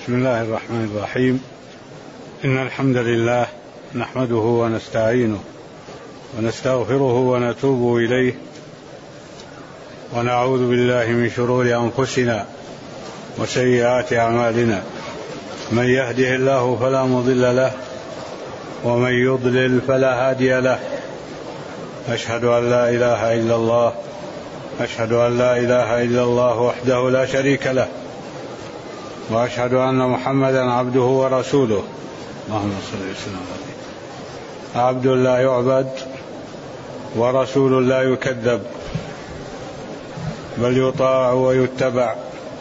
بسم الله الرحمن الرحيم. إن الحمد لله نحمده ونستعينه ونستغفره ونتوب إليه ونعوذ بالله من شرور أنفسنا وسيئات أعمالنا. من يهده الله فلا مضل له ومن يضلل فلا هادي له. أشهد أن لا إله إلا الله أشهد أن لا إله إلا الله وحده لا شريك له وأشهد أن محمدا عبده ورسوله. اللهم صل وسلم عليه. عبد لا يعبد ورسول لا يكذب بل يطاع ويتبع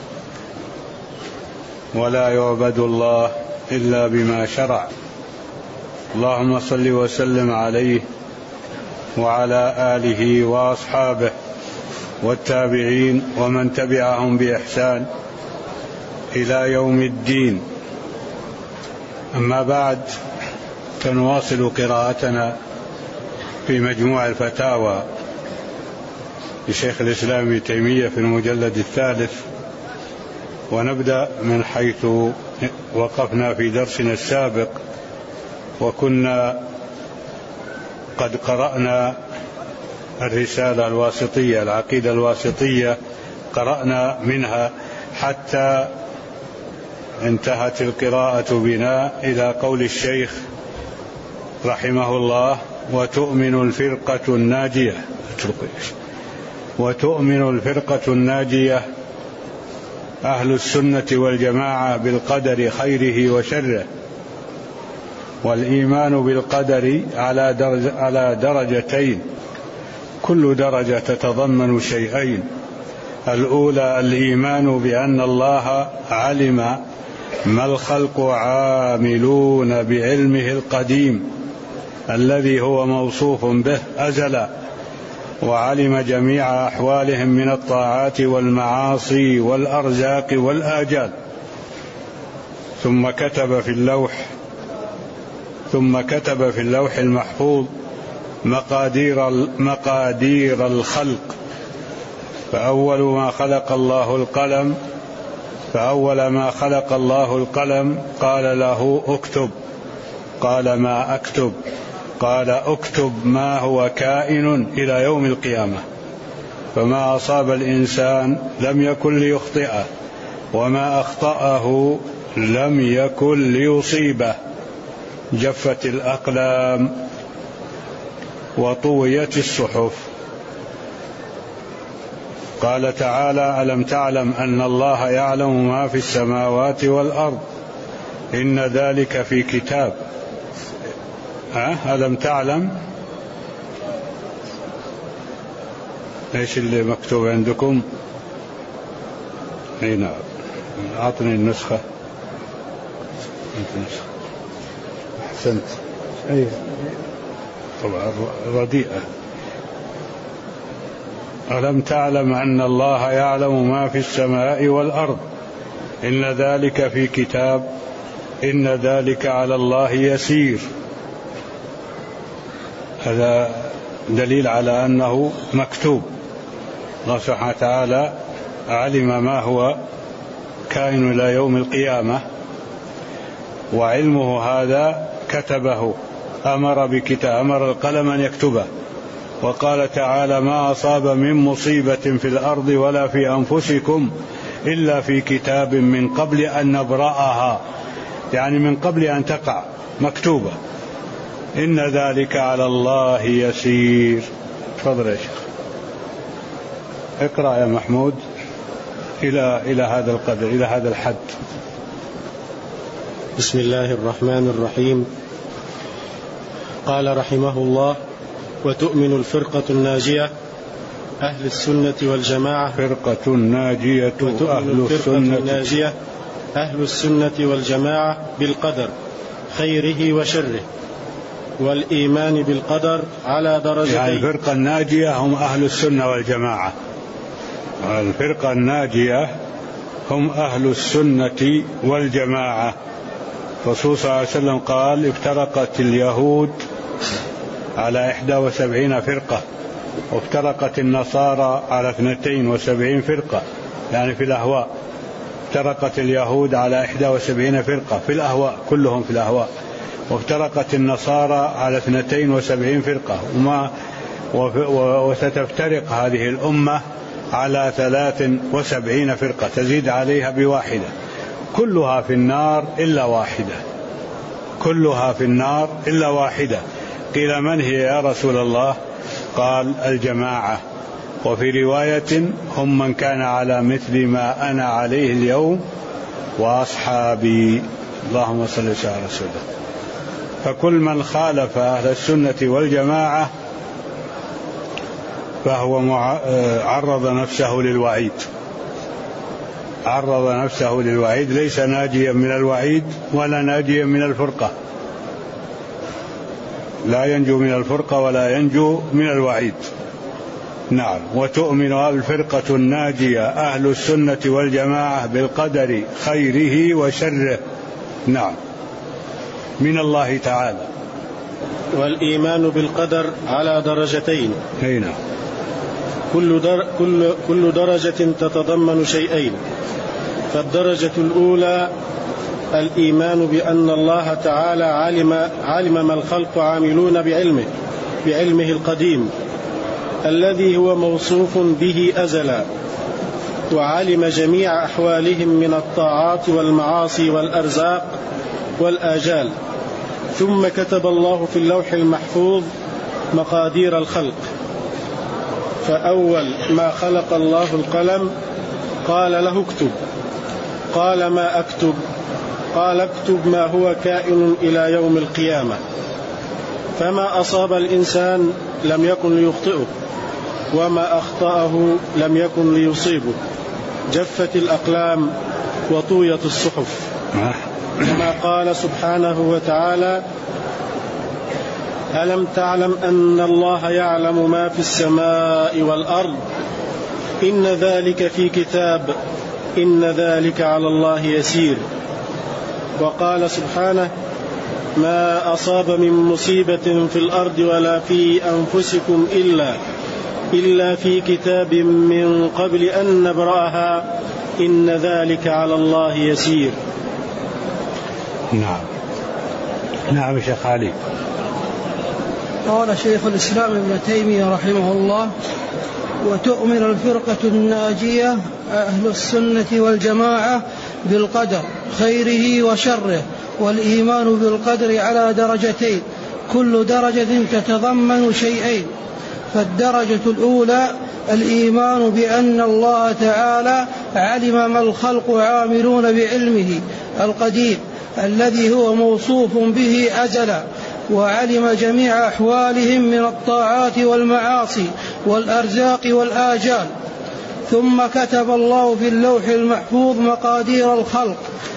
ولا يعبد الله إلا بما شرع. اللهم صل وسلم عليه وعلى آله وأصحابه والتابعين ومن تبعهم بإحسان إلى يوم الدين. أما بعد، فنواصل قراءتنا في مجموع الفتاوى لشيخ الإسلام ابن تيمية في المجلد الثالث، ونبدأ من حيث وقفنا في درسنا السابق، وكنا قد قرأنا الرسالة الواسطية، العقيدة الواسطية، قرأنا منها حتى انتهت القراءة بنا إلى قول الشيخ رحمه الله: وتؤمن الفرقة الناجية أهل السنة والجماعة بالقدر خيره وشره. والإيمان بالقدر على درجتين، كل درجة تتضمن شيئين: الأولى الإيمان بأن الله علم ما الخلق عاملون بعلمه القديم الذي هو موصوف به أزلا، وعلم جميع أحوالهم من الطاعات والمعاصي والأرزاق والآجال، ثم كتب في اللوح المحفوظ مقادير الخلق. فأول ما خلق الله القلم قال له اكتب، قال ما أكتب؟ قال اكتب ما هو كائن إلى يوم القيامة، فما أصاب الإنسان لم يكن ليخطئه، وما أخطأه لم يكن ليصيبه. جفت الأقلام وطويت الصحف. قال تعالى: ألم تعلم أن الله يعلم ما في السماوات والأرض إن ذلك في كتاب. ألم تعلم إيش اللي مكتوب عندكم؟ نعم، أعطني النسخة. أحسنت. طبعا رديئة. ألم تعلم أن الله يعلم ما في السماء والأرض إن ذلك في كتاب إن ذلك على الله يسير. هذا دليل على أنه مكتوب. الله سبحانه وتعالى علم ما هو كائن إلى يوم القيامة، وعلمه هذا كتبه، أمر القلم أن يكتبه. وقال تعالى: ما أصاب من مصيبة في الأرض ولا في أنفسكم إلا في كتاب من قبل أن نبرأها، يعني من قبل أن تقع، مكتوبة. إن ذلك على الله يسير. تفضل يا شيخ، اقرأ يا محمود إلى هذا القدر، إلى هذا الحد. بسم الله الرحمن الرحيم. قال رحمه الله: وتؤمن الفرقة الناجية أهل السنة والجماعة. فرقة ناجية أهل السنة والجماعة بالقدر خيره وشره، والإيمان بالقدر على درجتين. يعني الفرقة الناجية هم أهل السنة والجماعة. الفرقة الناجية هم أهل السنة والجماعة. الرسول صلى الله عليه وسلم قال: افترقت اليهود على 71 فرقة، وافترقت النصارى على 72 فرقة، يعني في الأهواء. افترقت اليهود على 71 فرقة في الأهواء، كلهم في الأهواء، وافترقت النصارى على 72 فرقة، وستفترق هذه الأمة على 73 فرقة تزيد عليها بواحدة، كلها في النار إلا واحدة، كلها في النار إلا واحدة. قيل من هي يا رسول الله؟ قال الجماعة، وفي رواية هم من كان على مثل ما أنا عليه اليوم وأصحابي. اللهم صل وسلم على رسوله. فكل من خالف أهل السنة والجماعة فهو عرض نفسه للوعيد، عرض نفسه للوعيد، ليس ناجيا من الوعيد ولا ناجيا من الفرقة، لا ينجو من الفرقة ولا ينجو من الوعيد. نعم. وتؤمن الفرقة الناجية أهل السنة والجماعة بالقدر خيره وشره، نعم، من الله تعالى. والإيمان بالقدر على درجتين. هنا كل درجة تتضمن شيئين. فالدرجة الأولى الإيمان بأن الله تعالى علم ما الخلق عاملون بعلمه القديم الذي هو موصوف به أزلا، وعلم جميع أحوالهم من الطاعات والمعاصي والأرزاق والآجال، ثم كتب الله في اللوح المحفوظ مقادير الخلق. فأول ما خلق الله القلم قال له اكتب، قال ما أكتب؟ قال اكتب ما هو كائن إلى يوم القيامة. فما أصاب الإنسان لم يكن ليخطئه، وما أخطأه لم يكن ليصيبه. جفت الأقلام وطويت الصحف. كما قال سبحانه وتعالى: ألم تعلم أن الله يعلم ما في السماء والأرض، إن ذلك في كتاب، إن ذلك على الله يسير. وقال سبحانه: ما أصاب من مصيبة في الأرض ولا في أنفسكم إلا في كتاب من قبل أن نبرأها، إن ذلك على الله يسير. نعم. نعم شيخ علي. قال شيخ الإسلام ابن تيمية رحمه الله: وتؤمن الفرقة الناجية أهل السنة والجماعة بالقدر خيره وشره، والإيمان بالقدر على درجتين، كل درجة تتضمن شيئين. فالدرجة الأولى الإيمان بأن الله تعالى علم ما الخلق عاملون بعلمه القديم الذي هو موصوف به أزلا، وعلم جميع أحوالهم من الطاعات والمعاصي والأرزاق والآجال، ثم كتب الله في اللوح المحفوظ مقادير الخلق.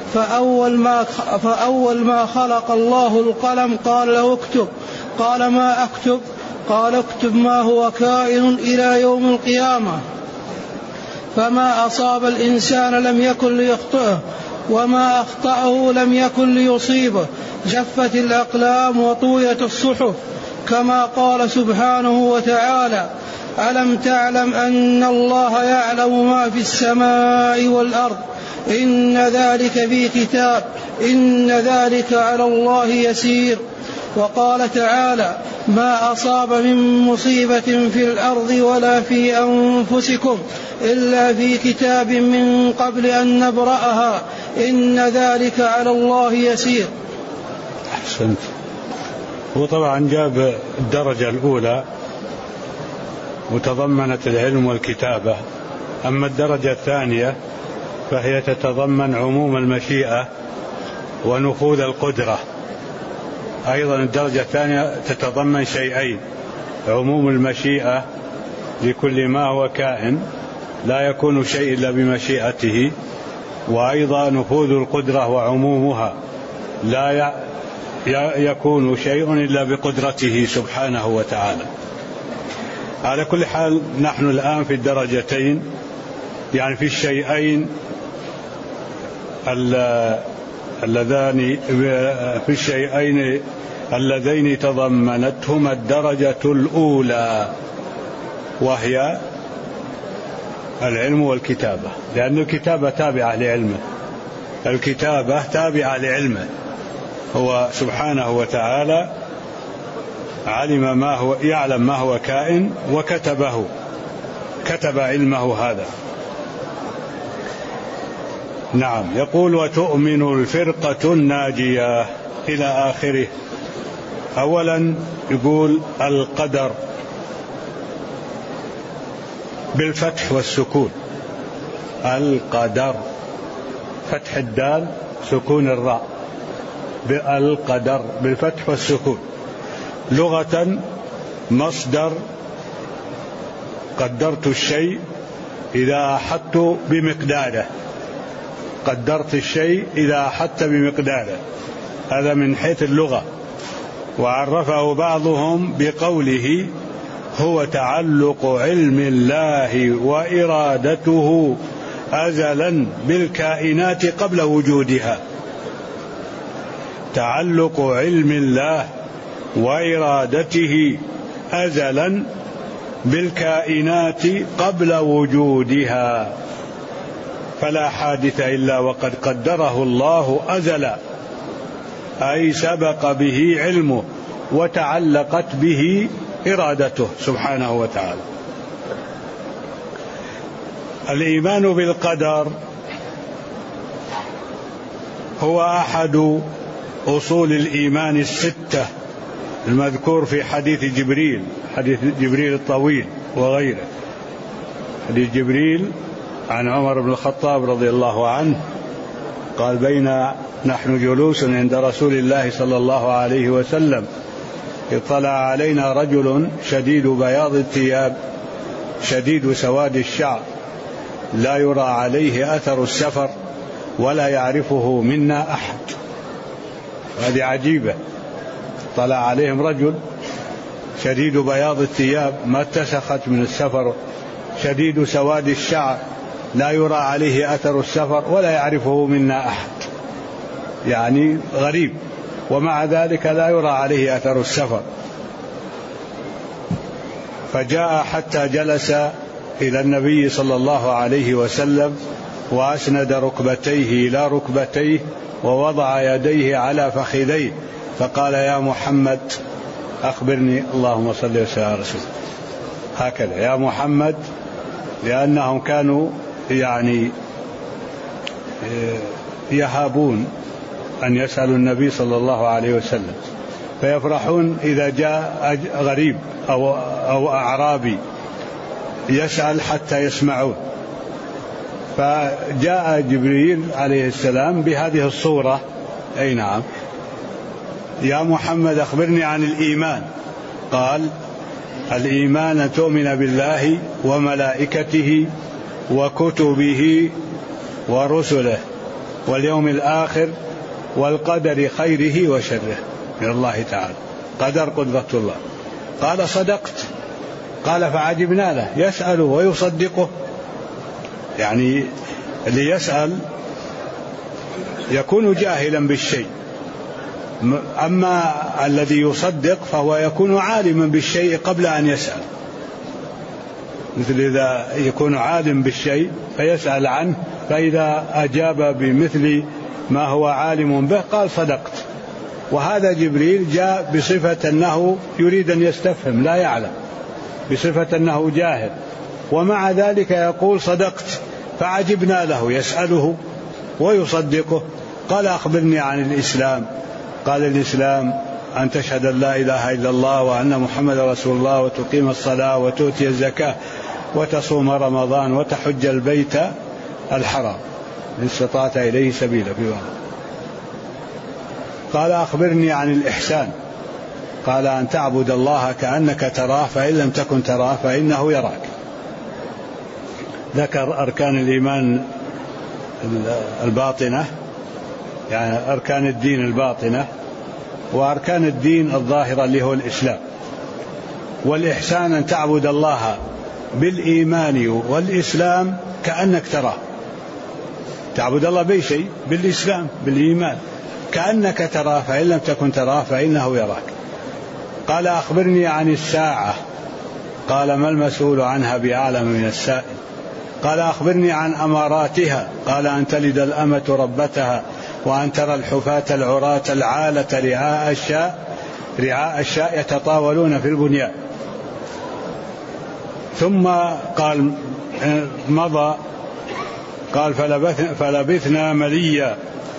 فأول ما خلق الله القلم قال له اكتب، قال ما أكتب؟ قال اكتب ما هو كائن إلى يوم القيامة. فما أصاب الإنسان لم يكن ليخطئه، وما أخطأه لم يكن ليصيبه. جفت الأقلام وطويت الصحف، كما قال سبحانه وتعالى: ألم تعلم أن الله يعلم ما في السماء والأرض، إن ذلك في كتاب، إن ذلك على الله يسير. وقال تعالى: ما أصاب من مصيبة في الأرض ولا في أنفسكم إلا في كتاب من قبل أن نبرأها، إن ذلك على الله يسير. أحسنت. وطبعا جاب الدرجة الأولى وتضمنت العلم والكتابة، أما الدرجة الثانية فهي تتضمن عموم المشيئة ونفوذ القدرة. أيضا الدرجة الثانية تتضمن شيئين: عموم المشيئة لكل ما هو كائن، لا يكون شيء إلا بمشيئته، وأيضا نفوذ القدرة وعمومها، لا يكون شيء إلا بقدرته سبحانه وتعالى. على كل حال نحن الآن في الدرجتين، يعني في الشيئين اللذين تضمنتهما الدرجة الأولى، وهي العلم والكتابة، لأن الكتابة تابعة لعلمه، الكتابة تابعة لعلمه. هو سبحانه وتعالى يعلم ما هو كائن وكتبه، كتب علمه هذا. نعم. يقول وتؤمن الفرقة الناجية إلى آخره. أولا يقول القدر بالفتح والسكون، القدر، فتح الدال سكون الراء، بالقدر بالفتح والسكون. لغة مصدر قدرت الشيء إذا أحطت بمقداره، قدرت الشيء إذا أحطت بمقداره، هذا من حيث اللغة. وعرفه بعضهم بقوله هو تعلق علم الله وإرادته أزلا بالكائنات قبل وجودها. تعلق علم الله وإرادته أزلا بالكائنات قبل وجودها، فلا حادث إلا وقد قدره الله أزلا، أي سبق به علمه وتعلقت به إرادته سبحانه وتعالى. الإيمان بالقدر هو أحد أصول الإيمان الستة المذكور في حديث جبريل الطويل وغيره. حديث جبريل عن عمر بن الخطاب رضي الله عنه قال بين نحن جلوس عند رسول الله صلى الله عليه وسلم اطلع علينا رجل شديد بياض الثياب شديد سواد الشعر لا يرى عليه أثر السفر ولا يعرفه منا أحد. هذه عجيبة، طلع عليهم رجل شديد بياض الثياب ما اتسخت من السفر، شديد سواد الشعر لا يرى عليه أثر السفر ولا يعرفه منا أحد، يعني غريب، ومع ذلك لا يرى عليه أثر السفر. فجاء حتى جلس إلى النبي صلى الله عليه وسلم وأسند ركبتيه إلى ركبتيه ووضع يديه على فخذيه فقال يا محمد أخبرني، اللهم صل وسلم على رسول، هكذا يا محمد، لأنهم كانوا يعني يهابون أن يسألوا النبي صلى الله عليه وسلم، فيفرحون إذا جاء غريب أو أعرابي يسأل حتى يسمعون. فجاء جبريل عليه السلام بهذه الصورة، أي نعم، يا محمد أخبرني عن الإيمان. قال الإيمان أن تؤمن بالله وملائكته وكتبه ورسله واليوم الآخر والقدر خيره وشره من الله تعالى. قدر قدرة الله. قال صدقت. قال فعجبنا له، يسأله ويصدقه، يعني اللي يسأل يكون جاهلا بالشيء، أما الذي يصدق فهو يكون عالما بالشيء قبل أن يسأل، مثل إذا يكون عالم بالشيء فيسأل عنه، فإذا أجاب بمثل ما هو عالم به قال صدقت. وهذا جبريل جاء بصفة أنه يريد أن يستفهم لا يعلم، بصفة أنه جاهل، ومع ذلك يقول صدقت. فعجبنا له، يسأله ويصدقه. قال أخبرني عن الإسلام. قال الإسلام أن تشهد أن لا إله إلا الله وأن محمد رسول الله وتقيم الصلاة وتؤتي الزكاة وتصوم رمضان وتحج البيت الحرام إن استطعت إليه سبيلا. قال أخبرني عن الإحسان. قال أن تعبد الله كأنك تراه فإن لم تكن تراه فإنه يراك. ذكر أركان الإيمان الباطنة، يعني أركان الدين الباطنة، وأركان الدين الظاهرة اللي هو الإسلام. والإحسان أن تعبد الله بالإيمان والإسلام كأنك تراه، تعبد الله بأي شيء، بالإسلام بالإيمان، كأنك تراه فإن لم تكن تراه فإنه يراك. قال أخبرني عن الساعة. قال ما المسؤول عنها بأعلم من السائل. قال أخبرني عن أماراتها. قال أن تلد الأمة ربتها وأن ترى الحفاة العراة العالة رعاء الشاء يتطاولون في البنيان. ثم قال مضى قال فلبثنا مليا.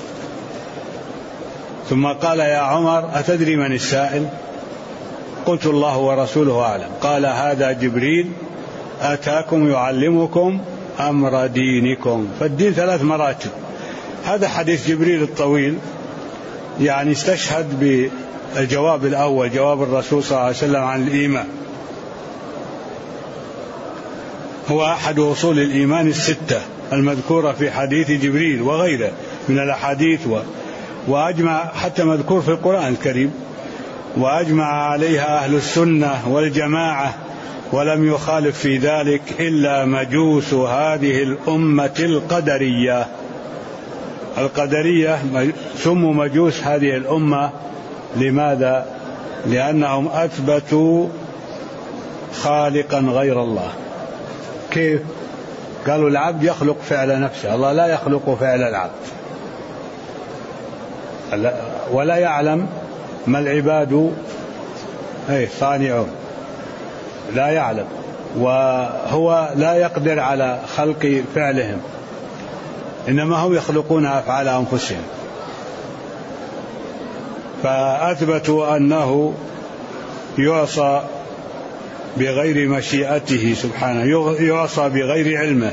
ثم قال يا عمر أتدري من السائل؟ قلت الله ورسوله أعلم. قال هذا جبريل أتاكم يعلمكم أمر دينكم. فالدين 3 مراتب. هذا حديث جبريل الطويل يعني استشهد بالجواب الأول، جواب الرسول صلى الله عليه وسلم عن الإيمان، هو أحد أصول الإيمان 6 المذكورة في حديث جبريل وغيره من الأحاديث، وأجمع حتى مذكور في القرآن الكريم، وأجمع عليها أهل السنة والجماعة، ولم يخالف في ذلك إلا مجوس هذه الأمة القدرية. القدرية سموا مجوس هذه الأمة. لماذا؟ لأنهم أثبتوا خالقا غير الله. كيف؟ قالوا العبد يخلق فعل نفسه، الله لا يخلق فعل العبد، ولا يعلم ما العباد صانعون، لا يعلم، وهو لا يقدر على خلق فعلهم، إنما هم يخلقون أفعال أنفسهم. فأثبتوا أنه يعصى بغير مشيئته سبحانه، يعصى بغير علمه،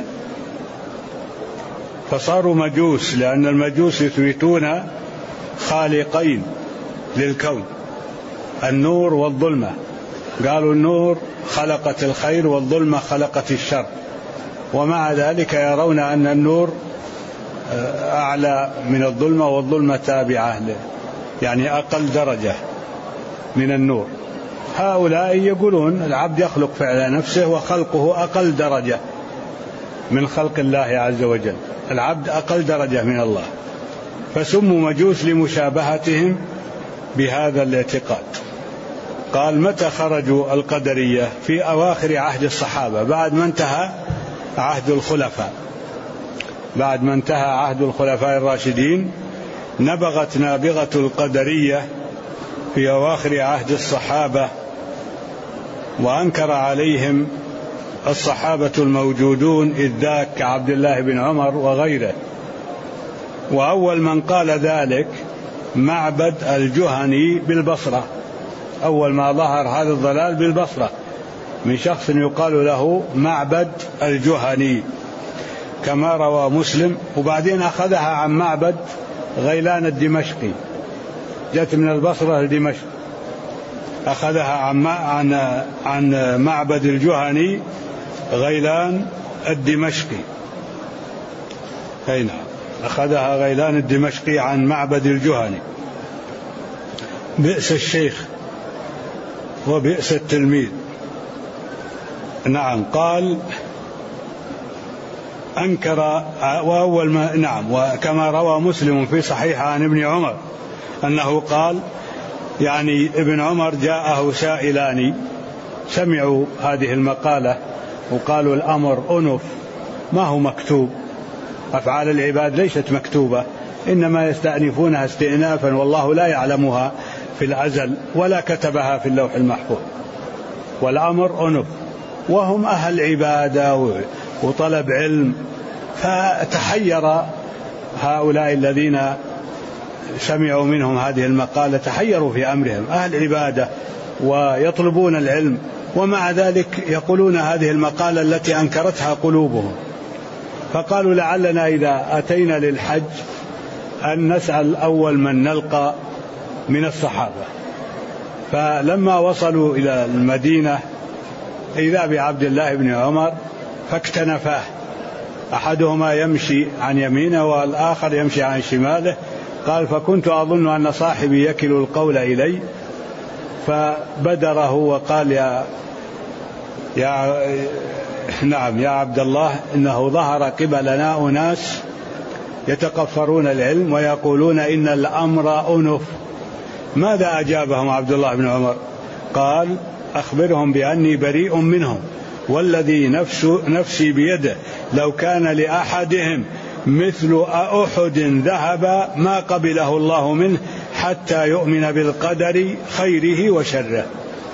فصاروا مجوس، لأن المجوس يثبتون خالقين للكون، النور والظلمة. قالوا النور خلقت الخير والظلمة خلقت الشر، ومع ذلك يرون أن النور أعلى من الظلمة والظلمة تابعة له، يعني أقل درجة من النور. هؤلاء يقولون العبد يخلق فعل نفسه وخلقه أقل درجة من خلق الله عز وجل، العبد أقل درجة من الله، فسموا مجوس لمشابهتهم بهذا الاعتقاد. قال متى خرجوا القدرية؟ في أواخر عهد الصحابة، بعد ما انتهى عهد الخلفاء، بعد ما انتهى عهد الخلفاء الراشدين نبغت نابغة القدرية في أواخر عهد الصحابة، وأنكر عليهم الصحابة الموجودون إذ ذاك كعبد الله بن عمر وغيره. وأول من قال ذلك معبد الجهني بالبصرة، أول ما ظهر هذا الضلال بالبصرة من شخص يقال له معبد الجهني كما روى مسلم، وبعدين أخذها عن معبد غيلان الدمشقي، جاءت من البصرة لدمشق، أخذها عن معبد الجهني غيلان الدمشقي، أي نعم، أخذها غيلان الدمشقي عن معبد الجهني. بئس الشيخ وبئس التلميذ. نعم، قال أنكر وأول ما نعم، وكما روى مسلم في صحيح عن ابن عمر أنه قال، يعني ابن عمر جاءه سائلان سمعوا هذه المقالة وقالوا الأمر أنف، ما هو مكتوب، أفعال العباد ليست مكتوبة، إنما يستأنفونها استئنافا والله لا يعلمها في الأزل ولا كتبها في اللوح المحفوظ، والأمر أنف، وهم أهل عبادة وطلب علم. فتحير هؤلاء الذين سمعوا منهم هذه المقالة، تحيروا في أمرهم، أهل عبادة ويطلبون العلم، ومع ذلك يقولون هذه المقالة التي أنكرتها قلوبهم. فقالوا لعلنا إذا أتينا للحج أن نسأل أول من نلقى من الصحابة. فلما وصلوا إلى المدينة إذا بعبد الله بن عمر فاكتنفاه، أحدهما يمشي عن يمينه والآخر يمشي عن شماله. قال فكنت أظن أن صاحبي يكل القول إلي، فبدره وقال يا عبد الله، إنه ظهر قبلنا أناس يتقفرون العلم ويقولون إن الأمر أنف. ماذا أجابهم عبد الله بن عمر؟ قال أخبرهم بأني بريء منهم والذي نفسي بيده لو كان لأحدهم مثل أحد ذهب ما قبله الله منه حتى يؤمن بالقدر خيره وشره.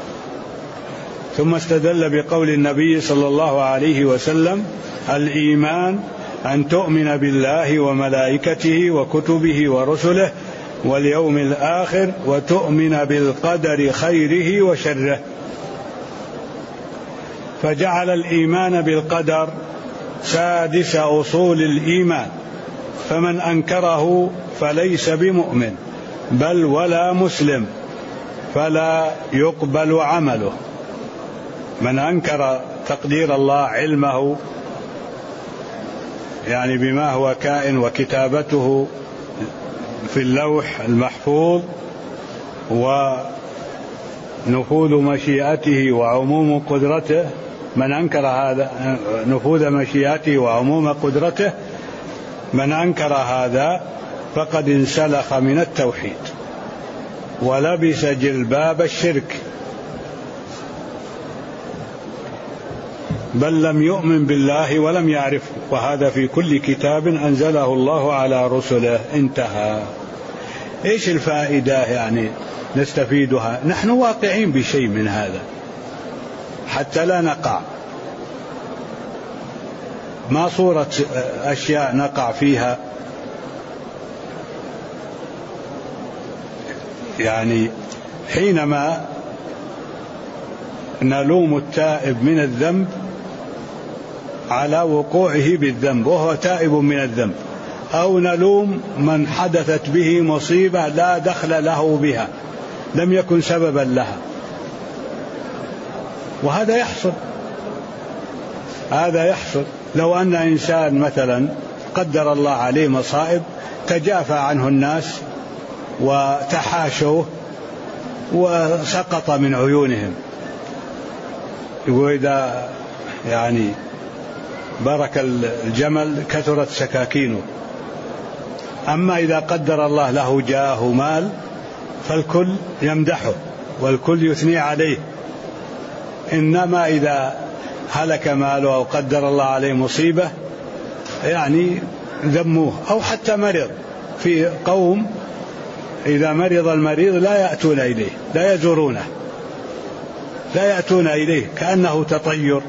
ثم استدل بقول النبي صلى الله عليه وسلم: الإيمان أن تؤمن بالله وملائكته وكتبه ورسله واليوم الآخر وتؤمن بالقدر خيره وشره. فجعل الإيمان بالقدر سادس أصول الإيمان، فمن أنكره فليس بمؤمن بل ولا مسلم، فلا يقبل عمله. من أنكر تقدير الله، علمه يعني بما هو كائن وكتابته في اللوح المحفوظ ونفوذ مشيئته وعموم قدرته، من أنكر هذا نفوذ مشيئته وعموم قدرته، من أنكر هذا فقد انسلخ من التوحيد ولبس جلباب الشرك، بل لم يؤمن بالله ولم يعرفه، وهذا في كل كتاب أنزله الله على رسله. انتهى. إيش الفائدة يعني نستفيدها؟ نحن واقعين بشيء من هذا حتى لا نقع، ما صورة أشياء نقع فيها. يعني حينما نلوم التائب من الذنب على وقوعه بالذنب وهو تائب من الذنب، أو نلوم من حدثت به مصيبة لا دخل له بها، لم يكن سببا لها، وهذا يحصل. هذا يحصل لو أن إنسان مثلا قدر الله عليه مصائب تجافى عنه الناس وتحاشوه وسقط من عيونهم، يقول إذا يعني برك الجمل كثرت سكاكينه. أما إذا قدر الله له جاه مال فالكل يمدحه والكل يثني عليه، إنما إذا هلك ماله أو قدر الله عليه مصيبة يعني ذموه. أو حتى مرض، في قوم إذا مرض المريض لا يأتون إليه، لا يزورونه، لا يأتون إليه كأنه تطير.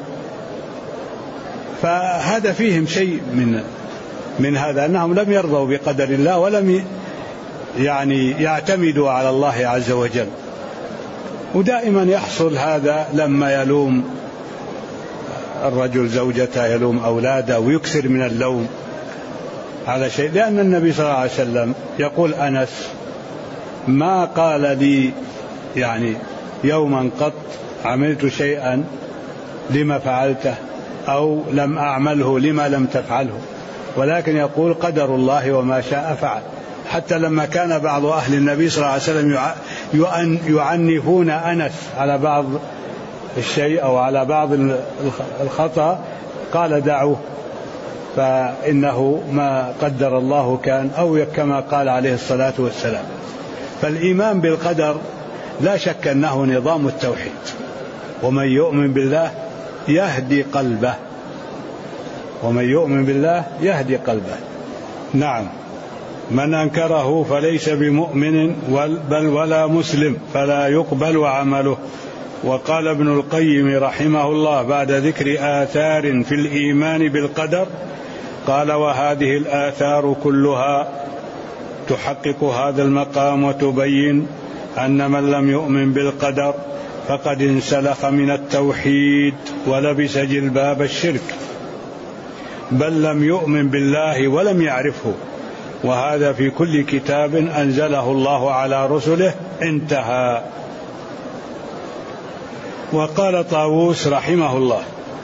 فهذا فيهم شيء من هذا، أنهم لم يرضوا بقدر الله ولم يعني يعتمدوا على الله عز وجل. ودائما يحصل هذا لما يلوم الرجل زوجته، يلوم أولاده، ويكثر من اللوم على شيء، لأن النبي صلى الله عليه وسلم يقول: أنس ما قال لي يعني يوما قط عملت شيئا لما فعلته أو لم أعمله لما لم تفعله، ولكن يقول قدر الله وما شاء فعل. حتى لما كان بعض أهل النبي صلى الله عليه وسلم يعنفون أنس على بعض الشيء أو على بعض الخطأ، قال: دعوه فإنه ما قدر الله كان، أو كما قال عليه الصلاة والسلام. فالإيمان بالقدر لا شك أنه نظام التوحيد، ومن يؤمن بالله يهدي قلبه، ومن يؤمن بالله يهدي قلبه. نعم. من أنكره فليس بمؤمن بل ولا مسلم، فلا يقبل عمله. وقال ابن القيم رحمه الله بعد ذكر آثار في الإيمان بالقدر قال: وهذه الآثار كلها تحقق هذا المقام وتبين أن من لم يؤمن بالقدر فقد انسلخ من التوحيد ولبس جلباب الشرك، بل لم يؤمن بالله ولم يعرفه، وهذا في كل كتاب أنزله الله على رسله. انتهى. وقال طاووس رحمه الله: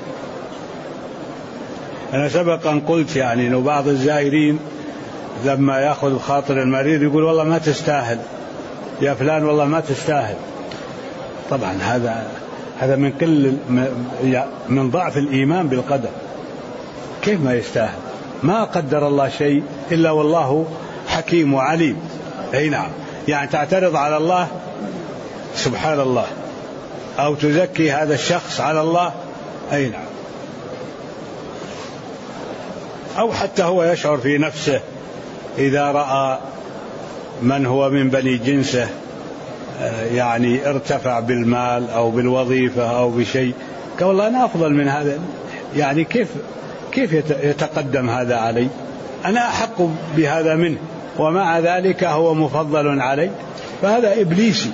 أنا سبق أن قلت يعني أنه بعض الزائرين لما يأخذ خاطر المريض يقول: والله ما تستاهل يا فلان، والله ما تستاهل. طبعا هذا من ضعف الإيمان بالقدر. كيف ما يستاهل؟ ما قدر الله شيء إلا والله حكيم وعليم. أي نعم. يعني تعترض على الله سبحان الله، أو تزكي هذا الشخص على الله. أي نعم. أو حتى هو يشعر في نفسه إذا رأى من هو من بني جنسه يعني ارتفع بالمال أو بالوظيفة أو بشيء، قال والله أنا أفضل من هذا، يعني كيف يتقدم هذا علي؟ أنا أحق بهذا منه، ومع ذلك هو مفضل علي. فهذا إبليسي،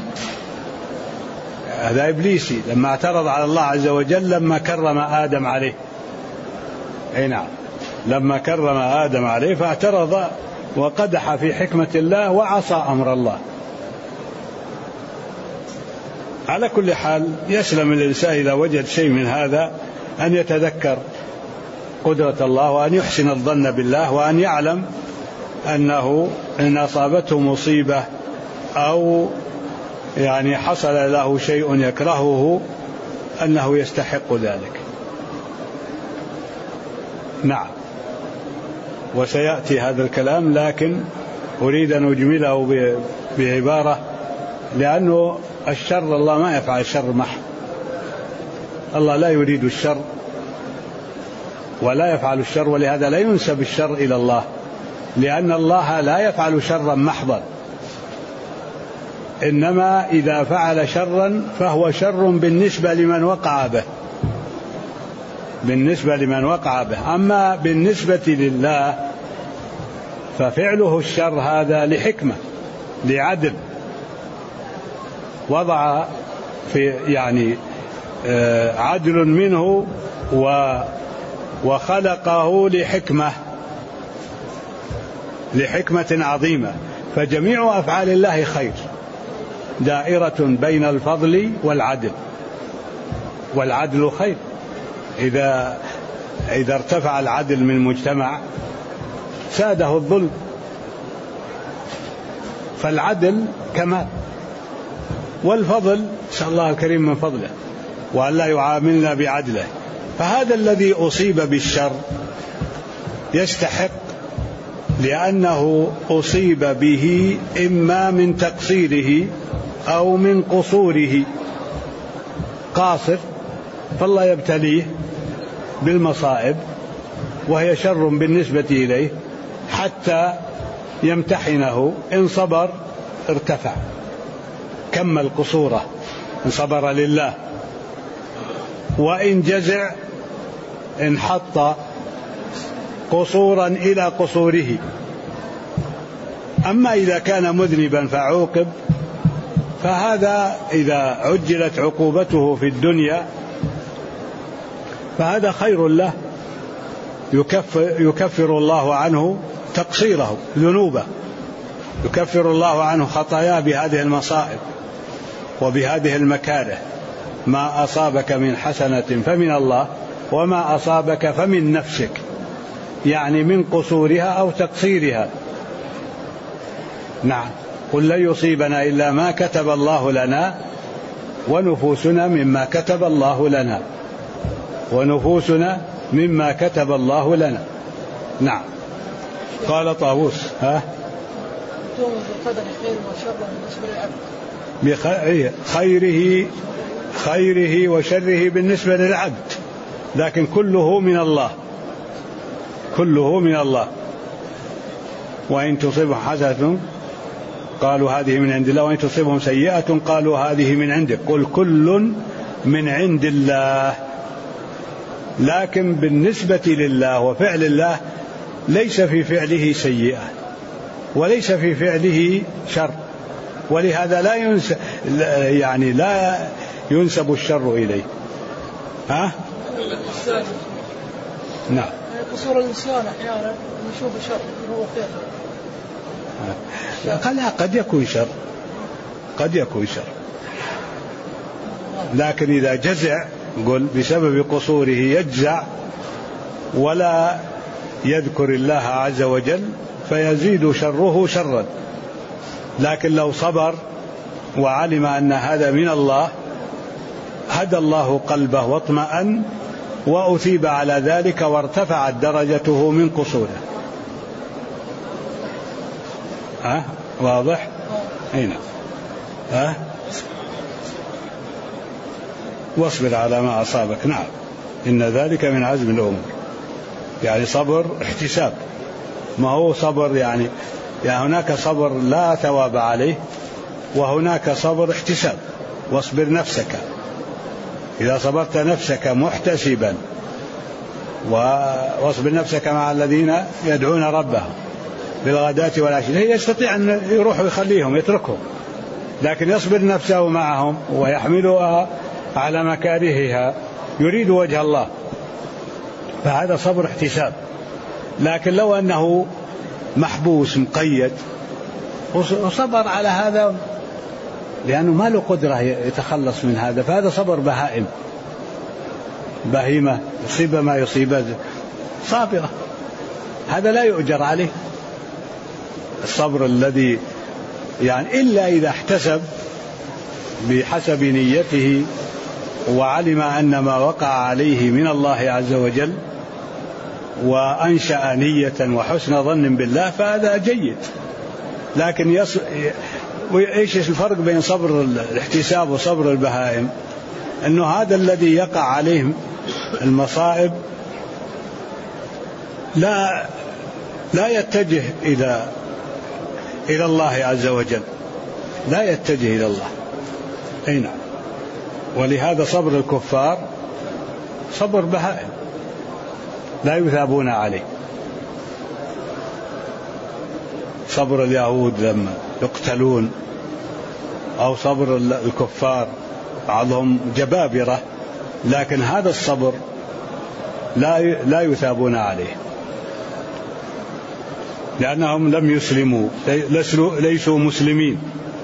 هذا إبليسي لما اعترض على الله عز وجل لما كرم آدم عليه. أي نعم، لما كرم آدم عليه فاعترض وقدح في حكمة الله وعصى أمر الله. على كل حال يسلم الإنسان إذا وجد شيء من هذا أن يتذكر قدرة الله، وأن يحسن الظن بالله، وأن يعلم أنه إن أصابته مصيبة أو يعني حصل له شيء يكرهه أنه يستحق ذلك. نعم، وسيأتي هذا الكلام، لكن أريد أن أجمله بعبارة، لأنه الشر الله ما يفعل الشر محض، الله لا يريد الشر ولا يفعل الشر، ولهذا لا ينسب الشر إلى الله، لأن الله لا يفعل شرا محضا، إنما إذا فعل شرا فهو شر بالنسبة لمن وقع به، بالنسبة لمن وقع به. أما بالنسبة لله ففعله الشر هذا لحكمة، لعدل، وضع في يعني عدل منه وخلقه لحكمة عظيمة. فجميع أفعال الله خير، دائرة بين الفضل والعدل، والعدل خير. إذا ارتفع العدل من المجتمع ساده الظلم، فالعدل كمال، والفضل نسأل الله الكريم من فضله وأن لا يعاملنا بعدله. فهذا الذي أصيب بالشر يستحق، لأنه أصيب به إما من تقصيره أو من قصوره. قاصر فالله يبتليه بالمصائب وهي شر بالنسبة إليه حتى يمتحنه، إن صبر ارتفع كمل قصوره إن صبر لله، وإن جزع انحط قصورا إلى قصوره. أما إذا كان مذنبا فعوقب فهذا إذا عجلت عقوبته في الدنيا فهذا خير له، يكفر الله عنه تقصيره ذنوبه، يكفر الله عنه خطاياه بهذه المصائب وبهذه المكاره. ما أصابك من حسنة فمن الله وما أصابك فمن نفسك، يعني من قصورها أو تقصيرها. نعم، قل لن يصيبنا إلا ما كتب الله لنا ونفوسنا مما كتب الله لنا، ونفوسنا مما كتب الله لنا. نعم. قال طاووس خيره وشره بالنسبة للعبد، لكن كله من الله، كله من الله. وإن تصبهم حسنة قالوا هذه من عند الله، وإن تصبهم سيئة قالوا هذه من عندك، قل كل من عند الله. لكن بالنسبة لله وفعل الله ليس في فعله سيئة وليس في فعله شر، ولهذا لا ينسب الشر إليه. نعم. قصور الإنسان أحيانا نشوف شر هو خير. قد يكون شر، قد يكون شر، لكن إذا جزع قل بسبب قصوره يجزع ولا يذكر الله عز وجل فيزيد شره شرا. لكن لو صبر وعلم أن هذا من الله هدى الله قلبه واطمأن وأثيب على ذلك وارتفعت درجته من قصوره. واضح؟ هنا واصبر على ما أصابك. نعم، إن ذلك من عزم الأمور. يعني صبر احتساب، ما هو صبر يعني هناك صبر لا ثواب عليه، وهناك صبر احتساب. واصبر نفسك، إذا صبرت نفسك محتسبا، واصبر نفسك مع الذين يدعون ربهم بالغداة والعشي. هي يستطيع أن يروح ويخليهم يتركهم، لكن يصبر نفسه معهم ويحملها على مكارهها، يريد وجه الله، فهذا صبر احتساب. لكن لو أنه محبوس مقيد وصبر على هذا لأنه ما له قدرة يتخلص من هذا، فهذا صبر بهائم، بهيمة يصيب ما يصيب صابرة، هذا لا يؤجر عليه. الصبر الذي يعني إلا إذا احتسب بحسب نيته وعلم أن ما وقع عليه من الله عز وجل وأنشأ نية وحسن ظن بالله، فهذا جيد. لكن إيش الفرق بين صبر الاحتساب وصبر البهائم؟ أنه هذا الذي يقع عليه المصائب لا يتجه إلى الله عز وجل، لا يتجه إلى الله. أي نعم. ولهذا صبر الكفار صبر بهائم لا يثابون عليه. صبر اليهود لما يقتلون، أو صبر الكفار بعضهم جبابرة، لكن هذا الصبر لا يثابون عليه، لأنهم لم يسلموا، ليسوا مسلمين.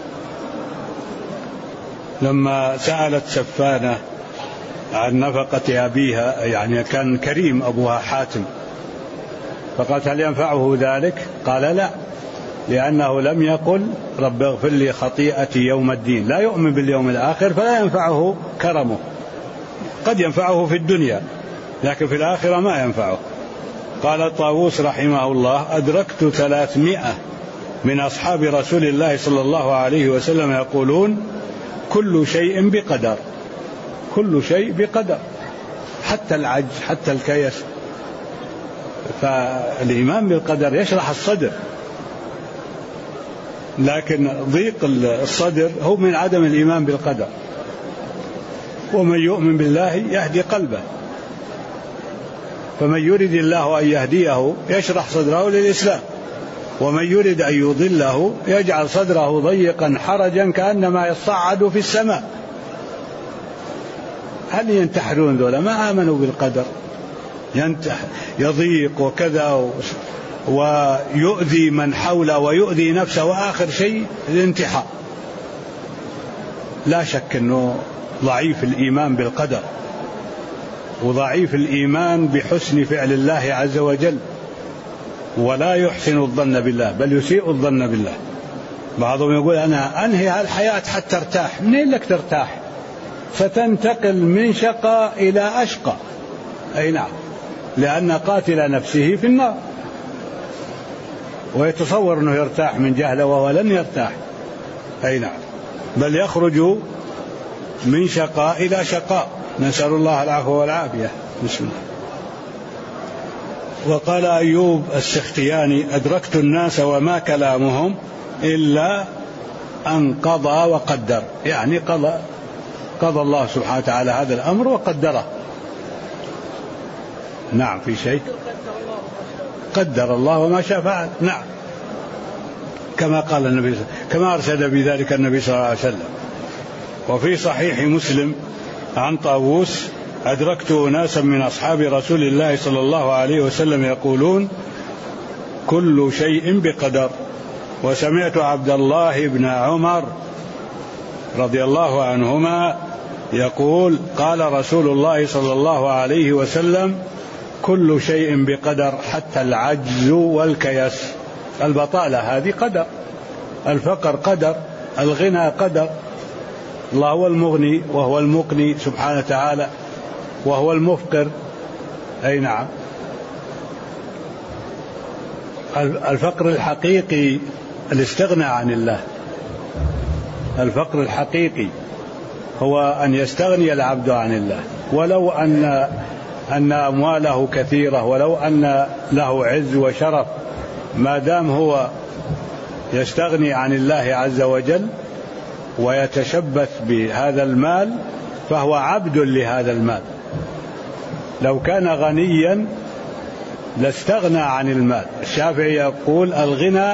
لما سألت سفانة عن نفقة أبيها، يعني كان كريم أبوها حاتم، فقالت هل ينفعه ذلك؟ قال لا، لأنه لم يقل رب اغفر لي خطيئتي يوم الدين، لا يؤمن باليوم الآخر فلا ينفعه كرمه. قد ينفعه في الدنيا لكن في الآخرة ما ينفعه. قال طاووس رحمه الله أدركت 300 من أصحاب رسول الله صلى الله عليه وسلم يقولون كل شيء بقدر، كل شيء بقدر، حتى العجز، حتى الكيس. فالإيمان بالقدر يشرح الصدر، لكن ضيق الصدر هو من عدم الإيمان بالقدر. ومن يؤمن بالله يهدي قلبه، فمن يريد الله أن يهديه يشرح صدره للإسلام، ومن يريد أن يضله يجعل صدره ضيقا حرجا كأنما يصعد في السماء. هل ينتحرون ذولا؟ ما آمنوا بالقدر، يضيق وكذا ويؤذي من حوله ويؤذي نفسه، وآخر شيء الانتحار. لا شك أنه ضعيف الإيمان بالقدر، وضعيف الإيمان بحسن فعل الله عز وجل، ولا يحسن الظن بالله بل يسيء الظن بالله. بعضهم يقول أنا أنهي الحياة حتى ارتاح. منين لك ترتاح؟ ستنتقل من شقاء إلى أشقى. أي نعم، لأن قاتل نفسه في النار، ويتصور أنه يرتاح من جهله وهو لن يرتاح. أي نعم، بل يخرج من شقاء إلى شقاء، نسأل الله العفو والعافية. بسم الله. وقال أيوب السختياني أدركت الناس وما كلامهم إلا أن قضى وقدر، يعني قضى الله سبحانه وتعالى هذا الأمر وقدره. نعم، في شيء قدر الله وما شاء فعل. نعم، كما قال النبي، كما أرشد بذلك النبي صلى الله عليه وسلم. وفي صحيح مسلم عن طاووس أدركت ناسا من أصحاب رسول الله صلى الله عليه وسلم يقولون كل شيء بقدر. وسمعت عبد الله بن عمر رضي الله عنهما يقول قال رسول الله صلى الله عليه وسلم كل شيء بقدر حتى العجز والكيس. البطالة هذه قدر، الفقر قدر، الغنى قدر. الله هو المغني وهو المقني سبحانه وتعالى، وهو المفقر. أي نعم. الفقر الحقيقي الاستغناء عن الله. الفقر الحقيقي هو أن يستغني العبد عن الله، ولو أن أن أمواله كثيرة ولو أن له عز وشرف، ما دام هو يستغني عن الله عز وجل ويتشبث بهذا المال فهو عبد لهذا المال. لو كان غنيا لاستغنى عن المال. الشافعي يقول الغنى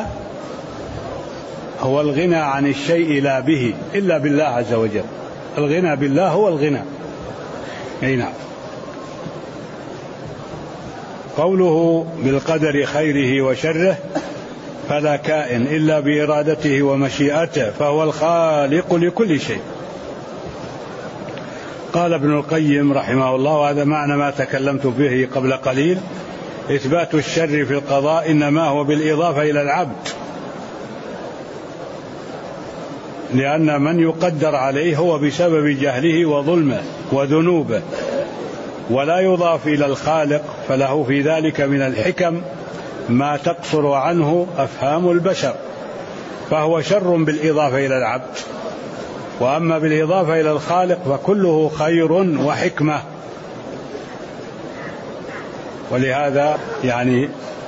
هو الغنى عن الشيء لا به إلا بالله عز وجل. الغنى بالله هو الغنى. أي نعم. قوله بالقدر خيره وشره فلا كائن إلا بإرادته ومشيئته فهو الخالق لكل شيء. قال ابن القيم رحمه الله، وهذا معنى ما تكلمت به قبل قليل: إثبات الشر في القضاء إنما هو بالإضافة إلى العبد، لأن من يقدر عليه هو بسبب جهله وظلمه وذنوبه، ولا يضاف إلى الخالق، فله في ذلك من الحكم ما تقصر عنه أفهام البشر، فهو شر بالإضافة إلى العبد. وأما بالإضافة إلى الخالق فكله خير وحكمة. ولهذا يعني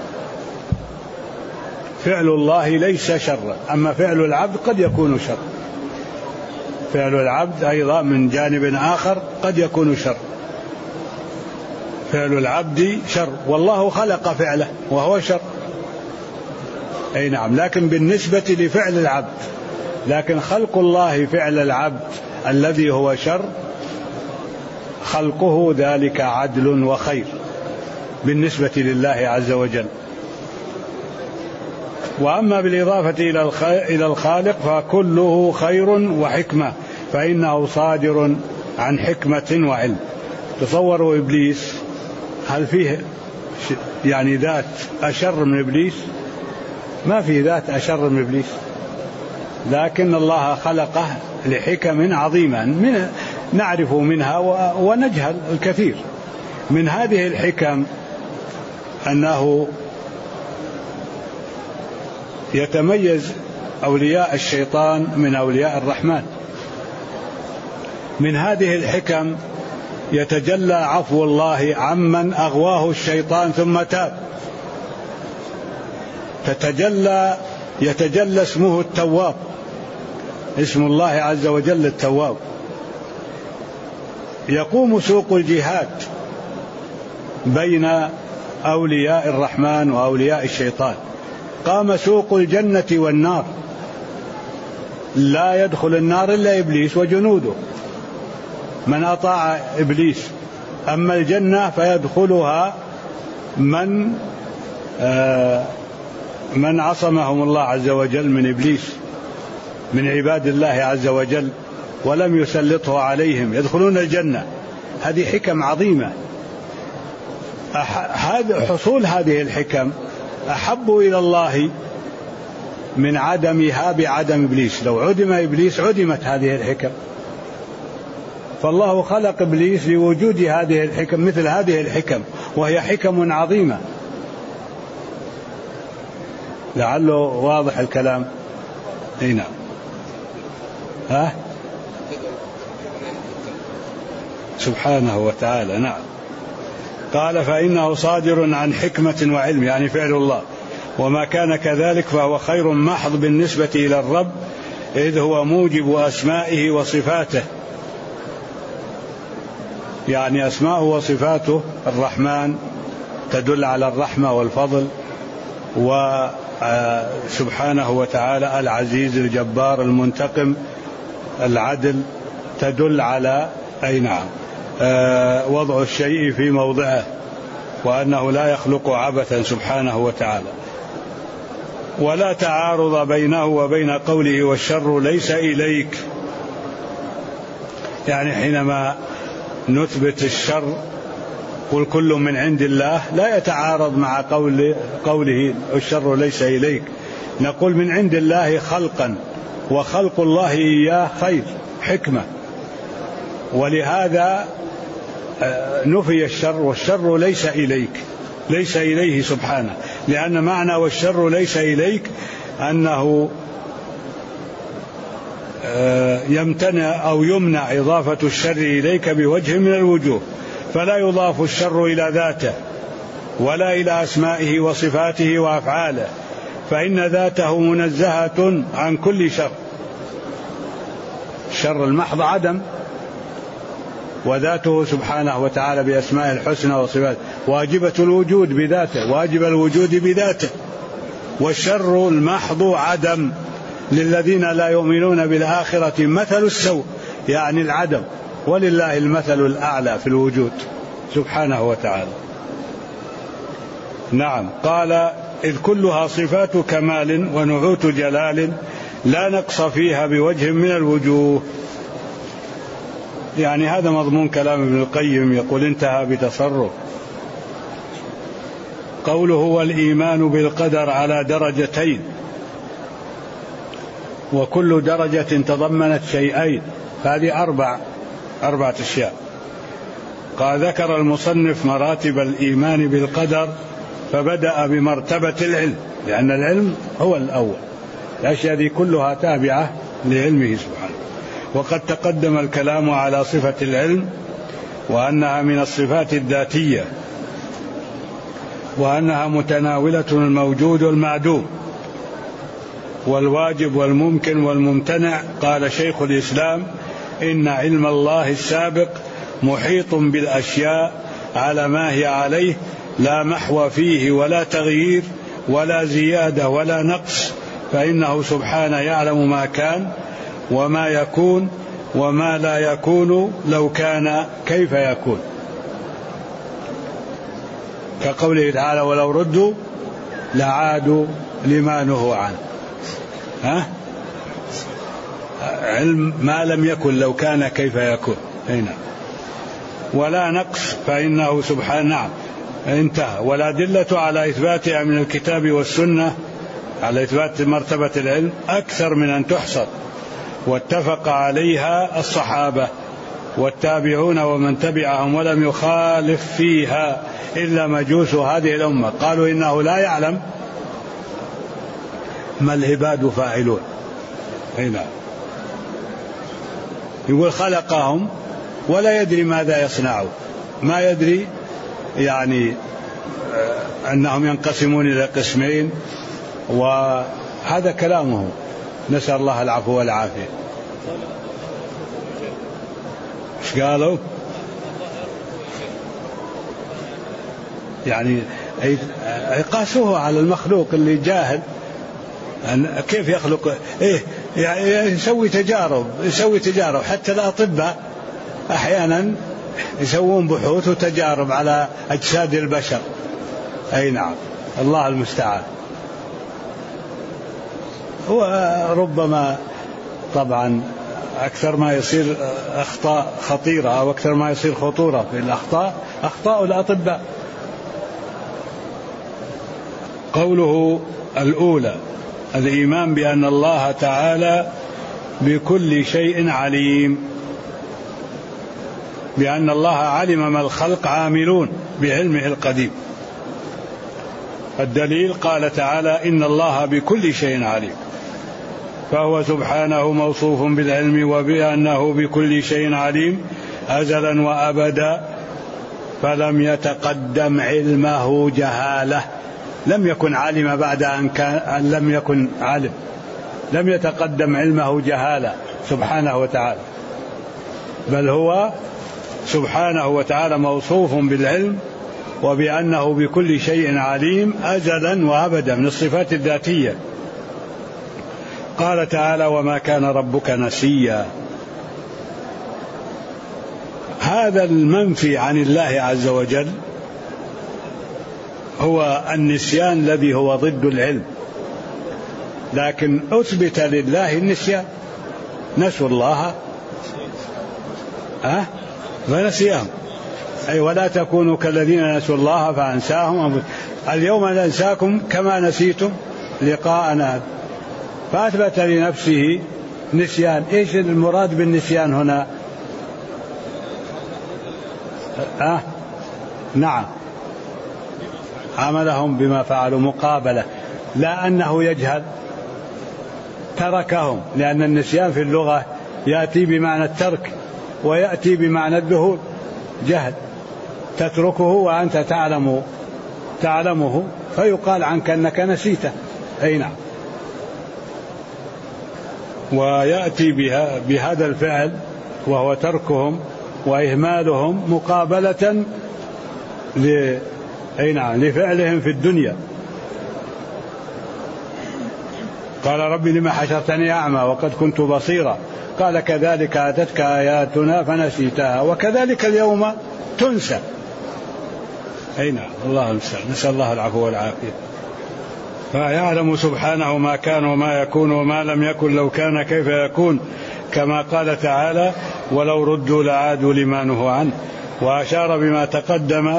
فعل الله ليس شرا، أما فعل العبد قد يكون شر. فعل العبد أيضا من جانب آخر قد يكون شر. فعل العبد شر والله خلق فعله وهو شر. أي نعم. لكن بالنسبة لفعل العبد، لكن خلق الله فعل العبد الذي هو شر، خلقه ذلك عدل وخير بالنسبة لله عز وجل. وأما بالإضافة إلى الخالق فكله خير وحكمة، فإنه صادر عن حكمة وعلم. تصوروا إبليس، هل فيه يعني ذات أشر من إبليس؟ ما في ذات أشر من إبليس، لكن الله خلقه لحكم عظيمة نعرف منها ونجهل الكثير. من هذه الحكم أنه يتميز أولياء الشيطان من أولياء الرحمن. من هذه الحكم يتجلى عفو الله عمن أغواه الشيطان ثم تاب، يتجلى اسمه التواب، اسم الله عز وجل التواب. يقوم سوق الجهاد بين أولياء الرحمن وأولياء الشيطان. قام سوق الجنة والنار، لا يدخل النار إلا إبليس وجنوده من أطاع إبليس. أما الجنة فيدخلها من عصمهم الله عز وجل من إبليس، من عباد الله عز وجل، ولم يسلطه عليهم، يدخلون الجنة. هذه حكم عظيمة. حصول هذه الحكم أحب إلى الله من عدمها بعدم إبليس. لو عدم إبليس عدمت هذه الحكم. فالله خلق إبليس لوجود هذه الحكم، مثل هذه الحكم، وهي حكم عظيمة. لعله واضح الكلام. اي نعم. سبحانه وتعالى. نعم. قال فإنه صادر عن حكمة وعلم، يعني فعل الله، وما كان كذلك فهو خير محض بالنسبة إلى الرب، إذ هو موجب أسمائه وصفاته. يعني أسماءه وصفاته الرحمن تدل على الرحمة والفضل، وسبحانه وتعالى العزيز الجبار المنتقم العدل تدل على أي نعم وضع الشيء في موضعه، وأنه لا يخلق عبثا سبحانه وتعالى. ولا تعارض بينه وبين قوله والشر ليس إليك. يعني حينما نثبت الشر قل كل من عند الله لا يتعارض مع قوله الشر ليس إليك. نقول من عند الله خلقا، وخلق الله إياه خير حكمة، ولهذا نفي الشر، والشر ليس إليك، ليس إليه سبحانه، لأن معنى والشر ليس إليك أنه يمتنع أو يمنع إضافة الشر إليك بوجه من الوجوه، فلا يضاف الشر إلى ذاته ولا إلى أسمائه وصفاته وأفعاله، فإن ذاته منزهة عن كل شر. الشر المحض عدم، وذاته سبحانه وتعالى بأسمائه الحسنى وصفاته واجبة الوجود بذاته، واجب الوجود بذاته. والشر المحض عدم، للذين لا يؤمنون بالآخرة مثل السوء، يعني العدم، ولله المثل الأعلى في الوجود سبحانه وتعالى. نعم، قال: إذ كلها صفات كمال ونعوت جلال لا نقص فيها بوجه من الوجوه. يعني هذا مضمون كلام ابن القيم، يقول انتهى بتصرف. قوله: والإيمان بالقدر على درجتين، وكل درجة تضمنت شيئين، هذه أربعة أشياء. قال: ذكر المصنف مراتب الإيمان بالقدر، فبدأ بمرتبة العلم، لأن العلم هو الأول، الأشياء هذه كلها تابعة لعلمه سبحانه. وقد تقدم الكلام على صفة العلم، وأنها من الصفات الذاتية، وأنها متناولة الموجود والمعدوم والواجب والممكن والممتنع. قال شيخ الإسلام: إن علم الله السابق محيط بالأشياء على ما هي عليه، لا محو فيه ولا تغيير ولا زيادة ولا نقص، فإنه سبحانه يعلم ما كان وما يكون وما لا يكون لو كان كيف يكون، كقوله تعالى: ولو ردوا لعادوا لما نهوا عنه. علم ما لم يكن لو كان كيف يكون. هنا ولا نقص، فإنه سبحانه نعم انتهى. ولا دلة على إثباتها من الكتاب والسنة، على إثبات مرتبة العلم، أكثر من أن تحصر، واتفق عليها الصحابة والتابعون ومن تبعهم، ولم يخالف فيها إلا مجوس هذه الأمة. قالوا إنه لا يعلم ما العباد فاعلون. هنا يقول خلقهم ولا يدري ماذا يصنعون، ما يدري يعني أنهم ينقسمون إلى قسمين، وهذا كلامه، نسأل الله العفو والعافية. ايش قالوا؟ يعني قاسوه على المخلوق اللي جاهل، كيف يخلق يعني يسوي تجارب. حتى الأطباء أحيانا يسوون بحوث وتجارب على أجساد البشر. أي نعم، الله المستعان. وربما طبعا أكثر ما يصير أخطاء خطيرة، أو أكثر ما يصير خطورة في الأخطاء أخطاء الأطباء. قوله الأولى: الإيمان بأن الله تعالى بكل شيء عليم، بأن الله علم ما الخلق عاملون بعلمه القديم. الدليل قال تعالى: إن الله بكل شيء عليم، فهو سبحانه موصوف بالعلم، وبأنه بكل شيء عليم أزلا وأبدا، فلم يتقدم علمه جهالة. لم يكن علم بعد أن لم يكن علم، لم يتقدم علمه جهالة سبحانه وتعالى، بل هو سبحانه وتعالى موصوف بالعلم، وبأنه بكل شيء عليم أزلا وأبدا، من الصفات الذاتية. قال تعالى: وما كان ربك نسيا. هذا المنفي عن الله عز وجل هو النسيان الذي هو ضد العلم، لكن أثبت لله النسيان، نسوا الله فنسيهم. أي ولا تكونوا كالذين نسوا الله فأنساهم. اليوم ننساكم كما نسيتم لقاءنا، فأثبت لنفسه نسيان. إيش المراد بالنسيان هنا؟ نعم، عملهم بما فعلوا مقابلة، لا أنه يجهل، تركهم، لأن النسيان في اللغة يأتي بمعنى الترك ويأتي بمعنى الذهول، جهل. تتركه وأنت تعلمه فيقال عنك أنك نسيته. أي نعم. ويأتي بهذا الفعل وهو تركهم وإهمالهم مقابلة لفعلهم في الدنيا. قال رب لما حشرتني أعمى وقد كنت بصيرا قال كذلك أتتك آياتنا فنسيتها وكذلك اليوم تنسى. أي نعم. الله المستعان، نسأل الله العفو والعافية. فيعلم سبحانه ما كان وما يكون وما لم يكن لو كان كيف يكون، كما قال تعالى ولو ردوا لعادوا لما نهوا عنه. وأشار بما تقدم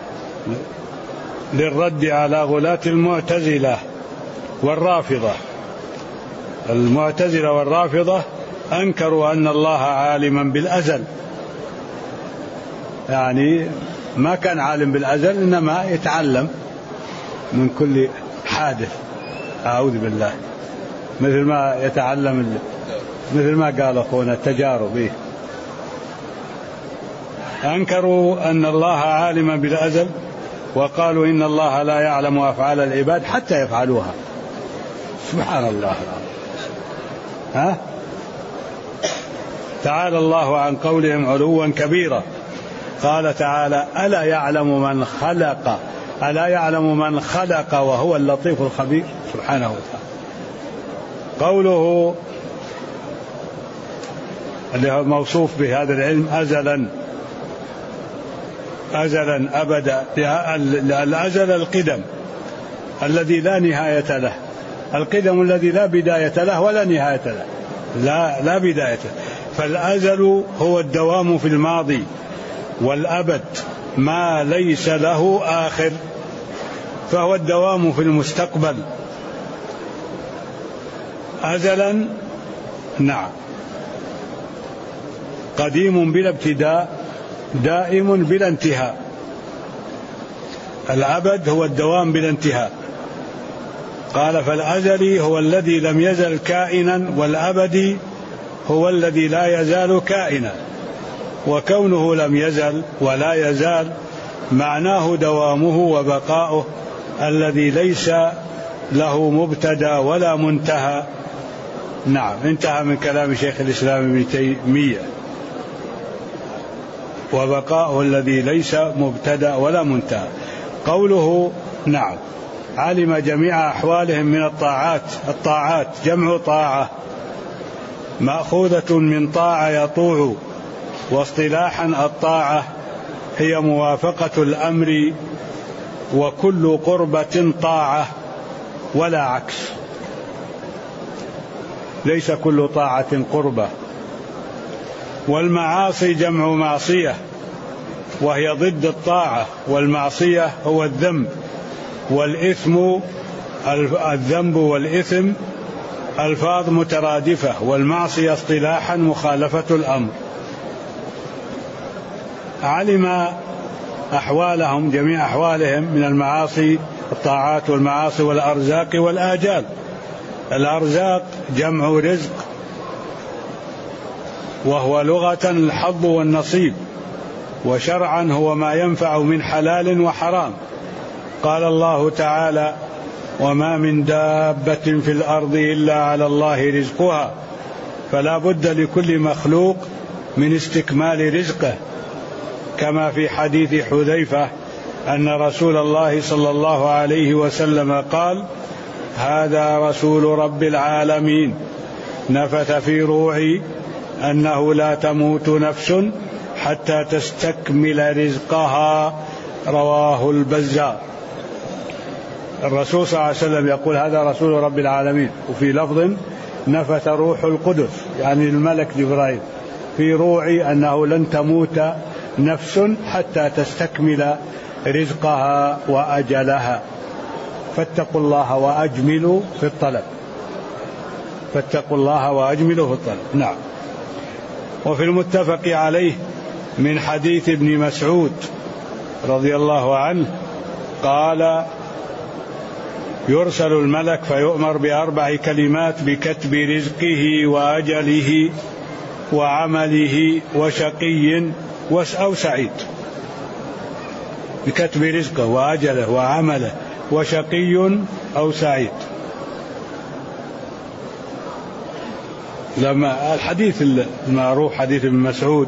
للرد على غلاة المعتزلة والرافضة. المعتزلة والرافضة أنكروا أن الله عالما بالأزل، يعني ما كان عالم بالأزل إنما يتعلم من كل حادث. أعوذ بالله. مثل ما يتعلم، مثل ما قال أخونا التجارب. أنكروا أن الله عالما بالأزل وقالوا إن الله لا يعلم أفعال العباد حتى يفعلوها. سبحان الله. تعالى الله عن قولهم علوا كبيرا. قال تعالى ألا يعلم من خلق وهو اللطيف الخبير سبحانه وتعالى. قوله اللي هو موصوف بهذا العلم أزلا أبدا. الأزل القدم الذي لا نهاية له، القدم الذي لا بداية له ولا نهاية له، لا بداية. فالأزل هو الدوام في الماضي، والأبد ما ليس له آخر فهو الدوام في المستقبل. أزلا نعم، قديم بلا ابتداء، دائم بلا انتهاء. الأبد هو الدوام بلا انتهاء. قال فالأزلي هو الذي لم يزل كائنا، والأبدي هو الذي لا يزال كائنا. وكونه لم يزل ولا يزال معناه دوامه وبقاؤه الذي ليس له مبتدأ ولا منتهى. نعم، انتهى من كلام شيخ الإسلام ابن تيمية. وبقاؤه الذي ليس مبتدأ ولا منتهى. قوله نعم علم جميع أحوالهم من الطاعات جمع طاعة، مأخوذة من طاعة يطوع. واصطلاحا الطاعة هي موافقة الأمر، وكل قربة طاعة ولا عكس، ليس كل طاعة قربة. والمعاصي جمع معصية وهي ضد الطاعة، والمعصية هو الذنب، والإثم الذنب والإثم ألفاظ مترادفة، والمعصية اصطلاحا مخالفة الأمر. علم أحوالهم جميع أحوالهم من المعاصي، الطاعات والمعاصي والأرزاق والآجال. الأرزاق جمع رزق، وهو لغة الحظ والنصيب، وشرعا هو ما ينفع من حلال وحرام. قال الله تعالى وما من دابة في الأرض إلا على الله رزقها، فلا بد لكل مخلوق من استكمال رزقه، كما في حديث حذيفة أن رسول الله صلى الله عليه وسلم قال هذا رسول رب العالمين نفث في روعي أنه لا تموت نفس حتى تستكمل رزقها، رواه البزار. الرسول صلى الله عليه وسلم يقول هذا رسول رب العالمين، وفي لفظ نفث روح القدس يعني الملك جبرائيل في روعي أنه لن تموت نفس حتى تستكمل رزقها وأجلها، فاتقوا الله وأجملوا في الطلب، فاتقوا الله وأجملوا في الطلب. نعم. وفي المتفق عليه من حديث ابن مسعود رضي الله عنه قال يرسل الملك فيؤمر بأربع كلمات بكتب رزقه وأجله وعمله وشقي أو سعيد. بكتب رزقه وأجله وعمله وشقي أو سعيد. لما الحديث المعروف حديث ابن مسعود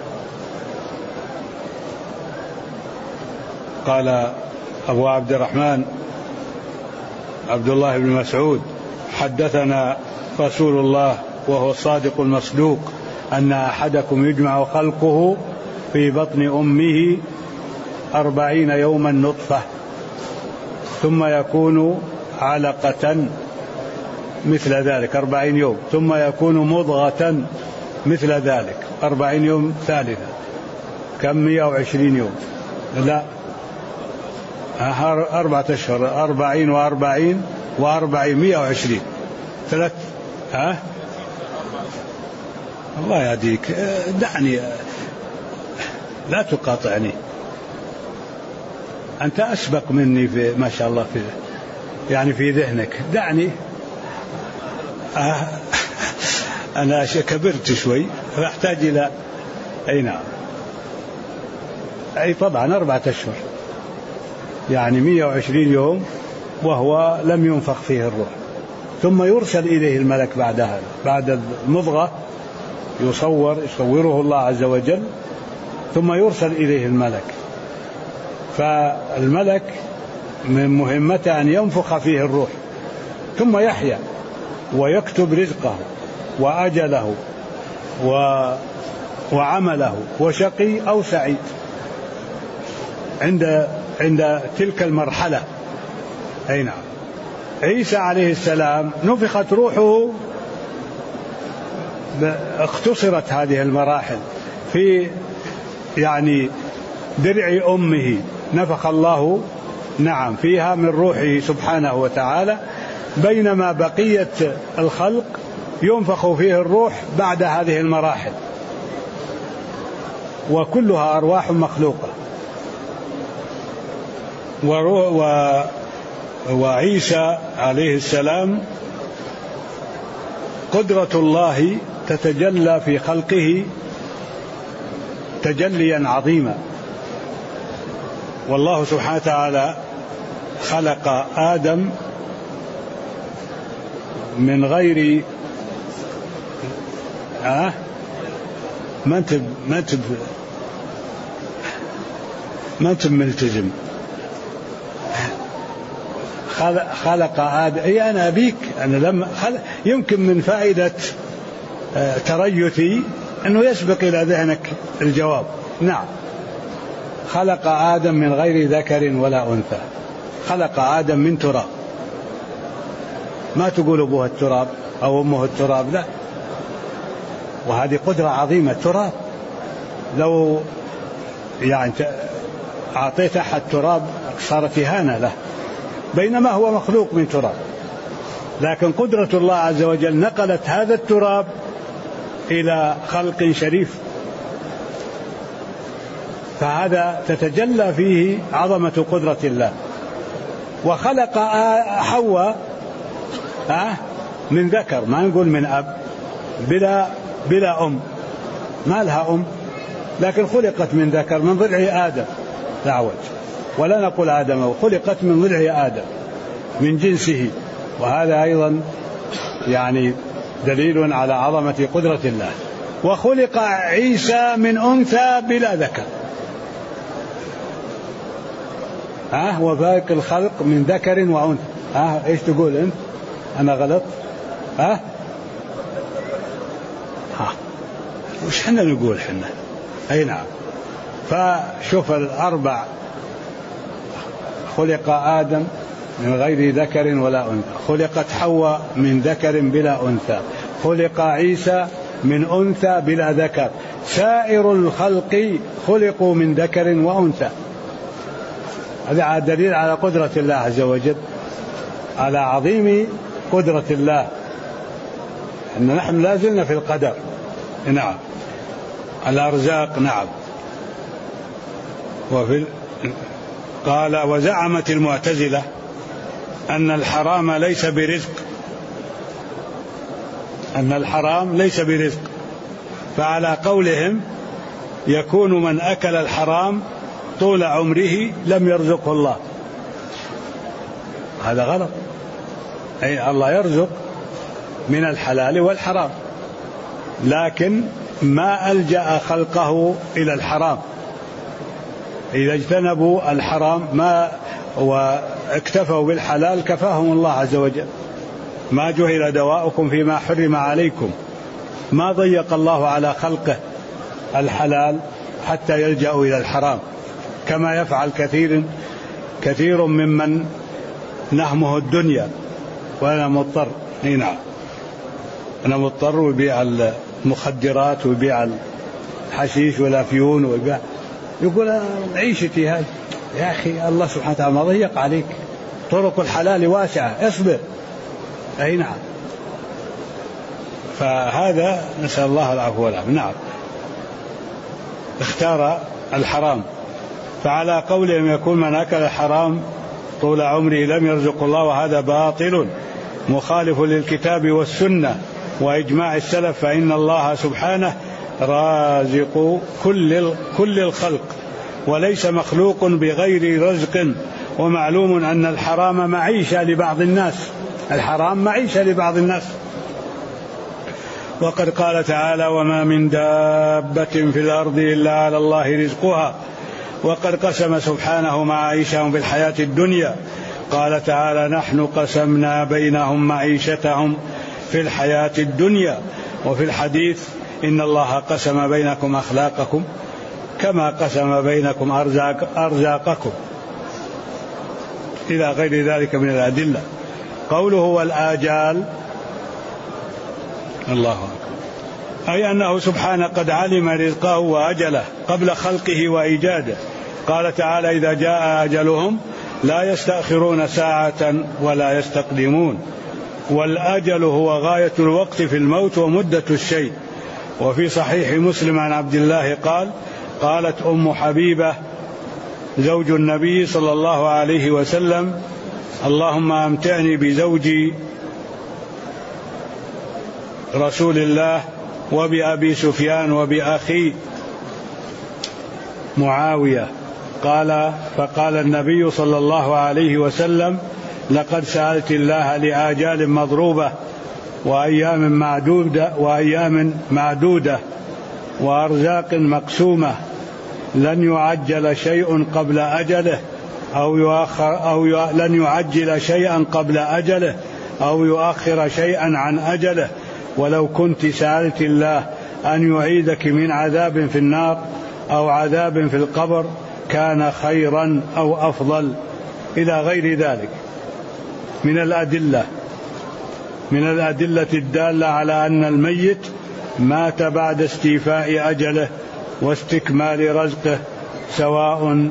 قال أبو عبد الرحمن عبد الله بن مسعود حدثنا رسول الله وهو الصادق المصدوق أن أحدكم يجمع خلقه في بطن أمه 40 يوما نطفة ثم يكون علقة مثل ذلك 40 يوم ثم يكون مضغة مثل ذلك 40 يوم ثالثة كم 120 يوم لا 4 أشهر 40 و40 و40 120 ثلاث الله يهديك دعني لا تقاطعني أنت أسبق مني في ما شاء الله في يعني في ذهنك دعني أنا كبرت شوي فأحتاج إلى أي نعم أي طبعا 4 أشهر يعني 120 يوم وهو لم ينفخ فيه الروح ثم يرسل إليه الملك بعد هذا بعد المضغة يصوره الله عز وجل ثم يرسل إليه الملك فالملك من مهمته أن ينفخ فيه الروح ثم يحيا ويكتب رزقه وأجله وعمله وشقي أو سعيد عند تلك المرحلة. أي نعم. عيسى عليه السلام نفخت روحه اختصرت هذه المراحل في يعني درع أمه نفخ الله نعم فيها من روحه سبحانه وتعالى بينما بقية الخلق ينفخ فيه الروح بعد هذه المراحل وكلها أرواح مخلوقة. وعيسى عليه السلام قدرة الله تتجلى في خلقه تجليا عظيما. والله سبحانه وتعالى خلق آدم من غير ما انت ملتزم. خلق آدم أي أنا أبيك أنا لما يمكن من فائدة تريثي أنه يسبق إلى ذهنك الجواب. نعم. خلق آدم من غير ذكر ولا أنثى. خلق آدم من تراب. ما تقول أبوها التراب أو أمه التراب لا. وهذه قدرة عظيمة. تراب لو يعني أعطيت أحد تراب صارت إهانة له بينما هو مخلوق من تراب. لكن قدرة الله عز وجل نقلت هذا التراب إلى خلق شريف فهذا تتجلى فيه عظمة قدرة الله. وخلق حواء من ذكر ما نقول من أب بلا أم ما لها أم لكن خلقت من ذكر من ضلع آدم دعوت ولا نقول آدم خلقت من ضلع آدم من جنسه وهذا أيضا يعني دليل على عظمة قدرة الله. وخلق عيسى من أنثى بلا ذكر وباقي الخلق من ذكر وأنثى. إيش تقول أنت أنا غلط وش حنا نقول حنا أي نعم. فشوف الأربع خلق آدم من غير ذكر ولا أنثى خلقت حواء من ذكر بلا أنثى خلق عيسى من أنثى بلا ذكر سائر الخلق خلقوا من ذكر وأنثى. هذا دليل على قدرة الله عز وجل على عظيم قدرة الله أن نحن لازلنا في القدر. نعم. الأرزاق نعم. قال وزعمت المعتزلة أن الحرام ليس برزق فعلى قولهم يكون من أكل الحرام طول عمره لم يرزقه الله، هذا غلط. أي الله يرزق من الحلال والحرام، لكن ما ألجأ خلقه إلى الحرام. إذا اجتنبوا الحرام ما واكتفوا بالحلال كفاهم الله عز وجل. ما جعل دواؤكم فيما حرم عليكم، ما ضيق الله على خلقه الحلال حتى يلجأوا إلى الحرام، كما يفعل كثير ممن نهمه الدنيا وأنا مضطر. نعم، أنا مضطر، ويبيع المخدرات ويبيع الحشيش والأفيون ويبيع، يقول عيشتي هذه. يا أخي الله سبحانه وتعالى ما ضيق عليك، طرق الحلال واسعة، اصبر. أي نعم. فهذا نسأل الله العفو والعافية. نعم، اختار الحرام. فعلى قولهم يكون من أكل الحرام طول عمره لم يرزق الله، وهذا باطل مخالف للكتاب والسنة وإجماع السلف، فإن الله سبحانه رازق كل الخلق وليس مخلوق بغير رزق. ومعلوم أن الحرام معيشة لبعض الناس، الحرام معيشة لبعض الناس. وقد قال تعالى: وما من دابة في الأرض إلا على الله رزقها. وقد قسم سبحانه معايشهم في الحياة الدنيا، قال تعالى: نحن قسمنا بينهم معيشتهم في الحياة الدنيا. وفي الحديث: إن الله قسم بينكم أخلاقكم كما قسم بينكم أرزاقكم، إلى غير ذلك من الأدلة. قوله والآجال، الله أكبر، أي أنه سبحانه قد علم رزقه وأجله قبل خلقه وإيجاده. قال تعالى: إذا جاء أجلهم لا يستأخرون ساعة ولا يستقدمون. والأجل هو غاية الوقت في الموت ومدة الشيء. وفي صحيح مسلم عن عبد الله قال: قالت أم حبيبة زوج النبي صلى الله عليه وسلم: اللهم أمتعني بزوجي رسول الله وبأبي سفيان وبأخي معاوية. فقال النبي صلى الله عليه وسلم: لقد سألت الله لآجال مضروبة وأيام معدودة وأرزاق مقسومة، لن يعجل شيء قبل أجله لن يعجل شيئا قبل أجله أو يؤخر شيئا عن أجله. ولو كنت سألت الله أن يعيدك من عذاب في النار أو عذاب في القبر كان خيرا أو أفضل، إلى غير ذلك من الأدلة الدالة على أن الميت مات بعد استيفاء أجله واستكمال رزقه، سواء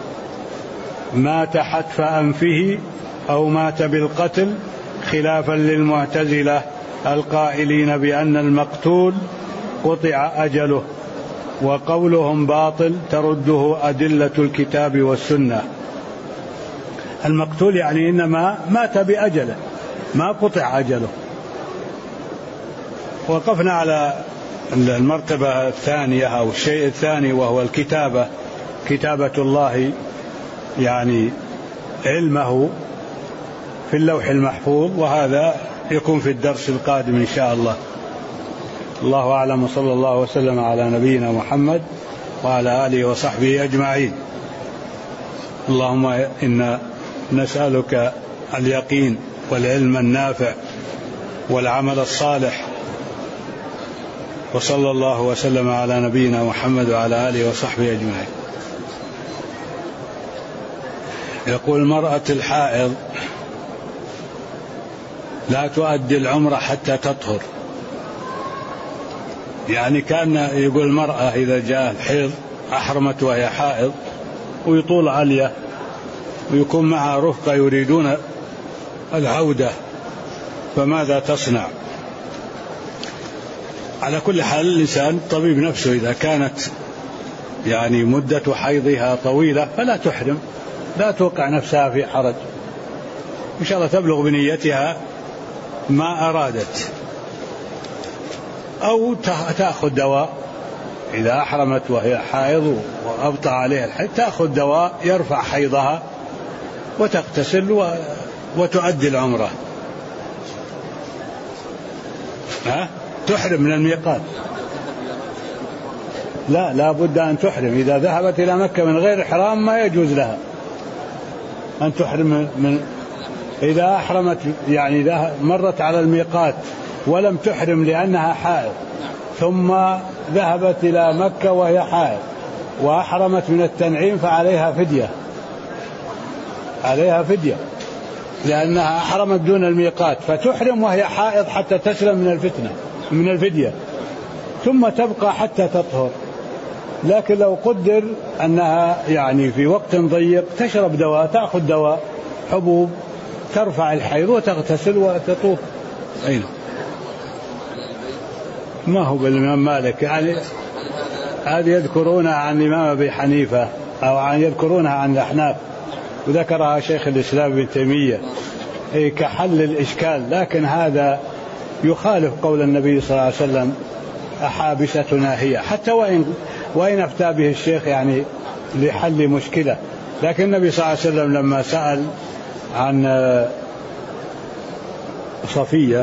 مات حتف أنفه أو مات بالقتل، خلافا للمعتزلة القائلين بأن المقتول قطع أجله، وقولهم باطل ترده أدلة الكتاب والسنة. المقتول يعني إنما مات بأجله، ما قطع أجله. وقفنا على المرتبة الثانية أو الشيء الثاني، وهو كتابة الله، يعني علمه في اللوح المحفوظ، وهذا يكون في الدرس القادم إن شاء الله. الله أعلم، وصلى الله وسلم على نبينا محمد وعلى آله وصحبه أجمعين. اللهم إنا نسألك اليقين والعلم النافع والعمل الصالح، وصلى الله وسلم على نبينا محمد وعلى آله وصحبه أجمعين. يقول: المرأة الحائض لا تؤدي العمرة حتى تطهر. يعني كان يقول المرأة إذا جاء الحيض أحرمت وهي حائض ويطول عليها ويكون معها رفقة يريدون العودة، فماذا تصنع؟ على كل حال الإنسان طبيب نفسه، إذا كانت يعني مدة حيضها طويلة فلا تحرم، لا توقع نفسها في حرج، إن شاء الله تبلغ بنيتها ما أرادت، أو تأخذ دواء إذا أحرمت وهي حائض وأبطأ عليها الحيض تأخذ دواء يرفع حيضها وتغتسل وتؤدي العمرة. تحرم من الميقات. لا بد أن تحرم. إذا ذهبت إلى مكة من غير إحرام ما يجوز لها أن تحرم من إذا أحرمت، يعني إذا مرت على الميقات ولم تحرم لأنها حائض، ثم ذهبت إلى مكة وهي حائض وأحرمت من التنعيم فعليها فدية، عليها فدية لأنها أحرمت دون الميقات، فتحرم وهي حائض حتى تسلم من الفدية، ثم تبقى حتى تطهر. لكن لو قدر أنها يعني في وقت ضيق تشرب دواء، تأخذ دواء حبوب ترفع الحيض وتغتسل وتطوف. أين ما هو بالإمام مالك، يعني هذه يذكرونها عن الإمام أبي حنيفة أو يذكرونها عن الأحناف، وذكرها شيخ الإسلام ابن تيمية كحل الإشكال، لكن هذا يخالف قول النبي صلى الله عليه وسلم أحابستنا هي، حتى وإن أفتى به الشيخ يعني لحل مشكلة. لكن النبي صلى الله عليه وسلم لما سأل عن صفية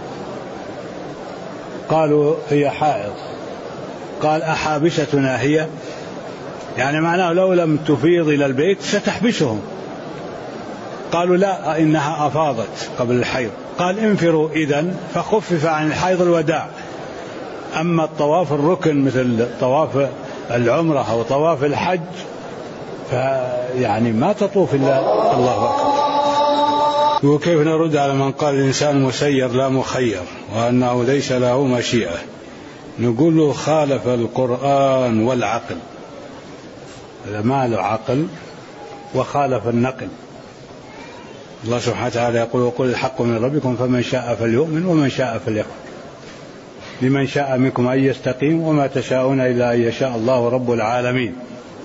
قالوا هي حائض، قال أحابستنا هي، يعني معناه لو لم تفيض إلى البيت ستحبسهم. قالوا لا، إنها أفاضت قبل الحيض. قال انفروا إذن، فخفف عن الحيض الوداع. أما الطواف الركن مثل طواف العمرة أو طواف الحج فيعني ما تطوف إلا الله أكبر. وكيف نرد على من قال الإنسان مسير لا مخير وأنه ليس له مشيئة؟ نقول له خالف القرآن والعقل، هذا ما له عقل وخالف النقل. الله سبحانه وتعالى يقول وقل الحق من ربكم فمن شاء فليؤمن ومن شاء فليكفر، لمن شاء منكم أن يستقيم وما تشاءون إلا أن يشاء الله رب العالمين.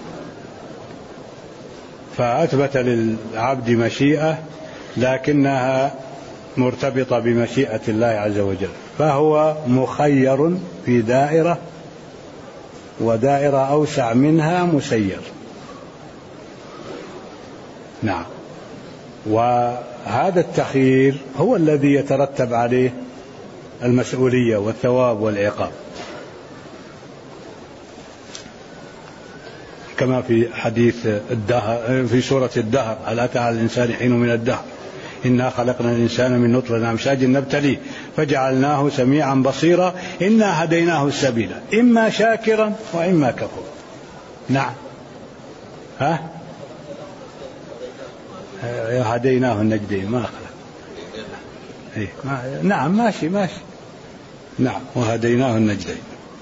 فأثبت للعبد مشيئة لكنها مرتبطة بمشيئة الله عز وجل، فهو مخير في دائرة، ودائرة أوسع منها مسير. نعم، وهذا التخيير هو الذي يترتب عليه المسؤولية والثواب والعقاب، كما في حديث الدهر في سورة الدهر: هل أتى على الإنسان حين من الدهر إنا خلقنا الإنسان من نطفة أمشاج نبتليه فجعلناه سميعا بصيرا إنا هديناه السبيل إما شاكرا وإما كفورا. نعم، هديناه النجدين ما خلق. نعم ماشي. نعم، وهديناه النجدين،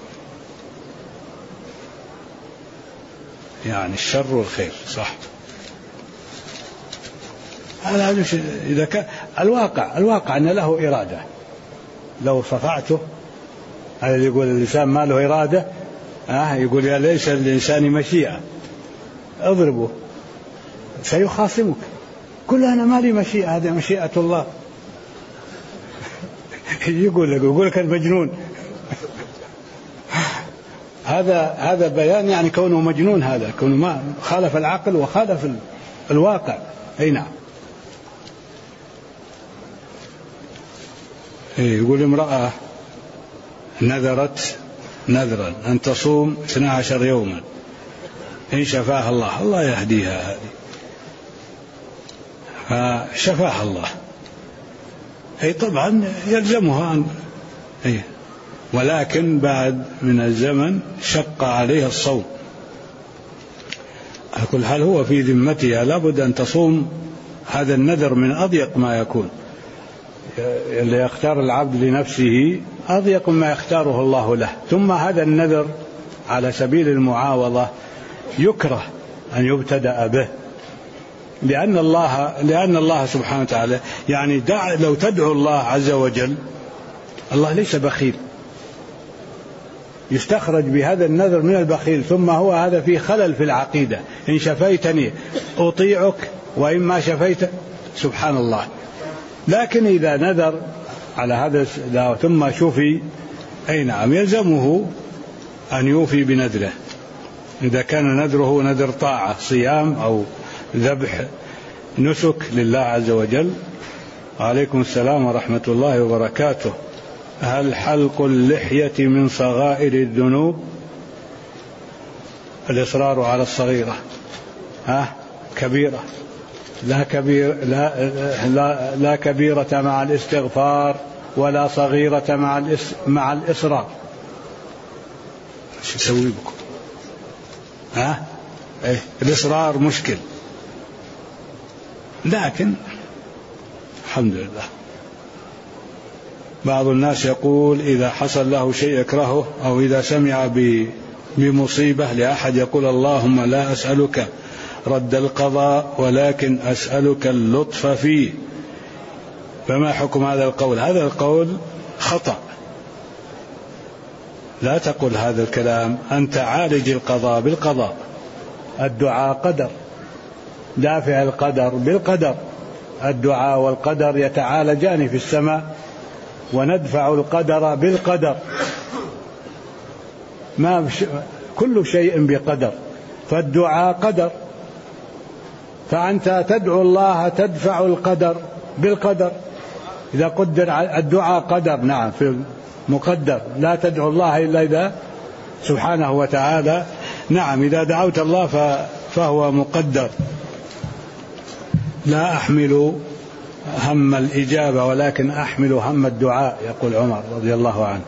يعني الشر والخير، صح. إذا كان الواقع أن له إرادة، لو صفعته هذا يقول الإنسان ما له إرادة، يقول يا ليس الإنسان مشيئة، اضربه سيخاصمك، قل أنا ما لي مشيئة، هذه مشيئة الله. يقول لك المجنون. هذا بيان يعني كونه مجنون، هذا كونه ما خالف العقل وخالف الواقع. أي نعم. يقول امرأة نذرت نذرا أن تصوم 12 يوما إن شفاها الله يهديها، هذه فشفاها الله، أي طبعا يلزمها ولكن بعد من الزمن شق عليها الصوم. أقول هل هو في ذمتها؟ لابد أن تصوم هذا النذر من أضيق ما يكون، اللي يختار العبد لنفسه أضيق ما يختاره الله له. ثم هذا النذر على سبيل المعاوضة يكره أن يبتدأ به، لأن الله سبحانه وتعالى يعني لو تدعو الله عز وجل، الله ليس بخيل يستخرج بهذا النذر من البخيل، ثم هو هذا فيه خلل في العقيدة. إن شفيتني أطيعك وإن ما شفيت، سبحان الله. لكن إذا نذر على هذا ثم شفي، أي نعم يلزمه أن يوفي بنذره، إذا كان نذره نذر طاعة صيام أو ذبح نسك لله عز وجل. عليكم السلام ورحمة الله وبركاته. هل حلق اللحية من صغائر الذنوب؟ الإصرار على الصغيرة كبيرة، لا كبيرة مع الاستغفار ولا صغيرة مع الإصرار. شو يسوي بكم؟ الإصرار مشكل، لكن الحمد لله. بعض الناس يقول إذا حصل له شيء يكرهه أو إذا سمع بمصيبة لأحد يقول اللهم لا أسألك رد القضاء ولكن أسألك اللطف فيه، فما حكم هذا القول؟ هذا القول خطأ، لا تقل هذا الكلام. أنت عالج القضاء بالقضاء، الدعاء قدر، دافع القدر بالقدر، الدعاء والقدر يتعالجان في السماء، وندفع القدر بالقدر، ما كل شيء بقدر، فالدعاء قدر، فأنت تدعو الله تدفع القدر بالقدر. إذا قدر الدعاء قدر، نعم في مقدر، لا تدعو الله إلا إذا سبحانه وتعالى، نعم إذا دعوت الله فهو مقدر. لا أحمل هم الإجابة ولكن أحمل هم الدعاء، يقول عمر رضي الله عنه.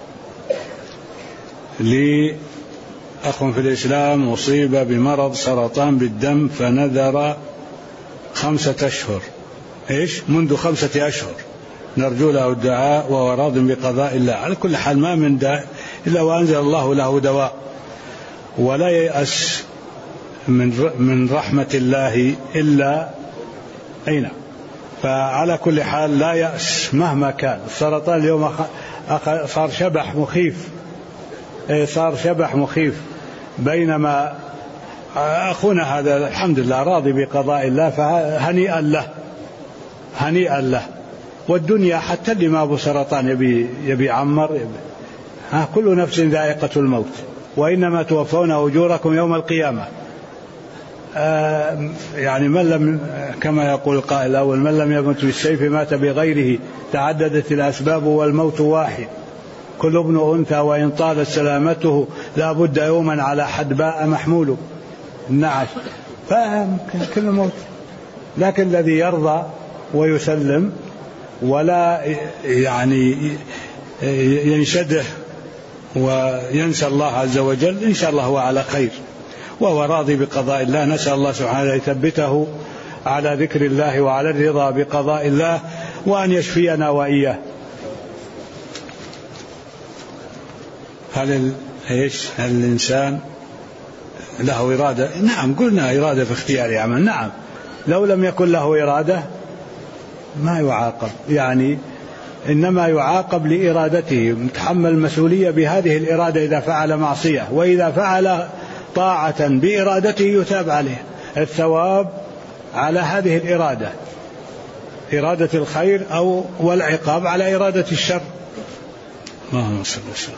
لي أخ في الإسلام أصيب بمرض سرطان بالدم فنذر 5 أشهر، منذ 5 أشهر، نرجو له الدعاء وهو راض بقضاء الله. على كل حال ما من داء إلا وأنزل الله له دواء، ولا ييأس من رحمة الله إلا أين. فعلى كل حال لا يأس مهما كان. السرطان اليوم صار شبح مخيف، صار شبح مخيف، بينما أخونا هذا الحمد لله راضي بقضاء الله، فهنيئا له، هنيئا له. والدنيا حتى اللي ما أبو سرطان يبي عمر، كل نفس ذائقة الموت، وإنما توفون أجوركم يوم القيامة. يعني من لم، كما يقول القائل الأول، من لم يمت بالسيف مات بغيره، تعددت الأسباب والموت واحد، كل ابن أنثى وإن طالت سلامته لا بد يوما على حدباء محمول النعش، كل موت. لكن الذي يرضى ويسلم ولا يعني ينشده وينسى الله عز وجل، إن شاء الله هو على خير وهو راضي بقضاء الله. نسأل الله سبحانه يثبته على ذكر الله وعلى الرضا بقضاء الله، وأن يشفينا وإياه. هل الإنسان له إرادة؟ نعم، قلنا إرادة في اختيار عمل، نعم. لو لم يكن له إرادة ما يعاقب، يعني إنما يعاقب لإرادته، متحمل مسؤولية بهذه الإرادة إذا فعل معصية، وإذا فعل طاعة بإرادته يثاب عليه الثواب على هذه الإرادة، إرادة الخير أو والعقاب على إرادة الشر. اللهم صل وسلم.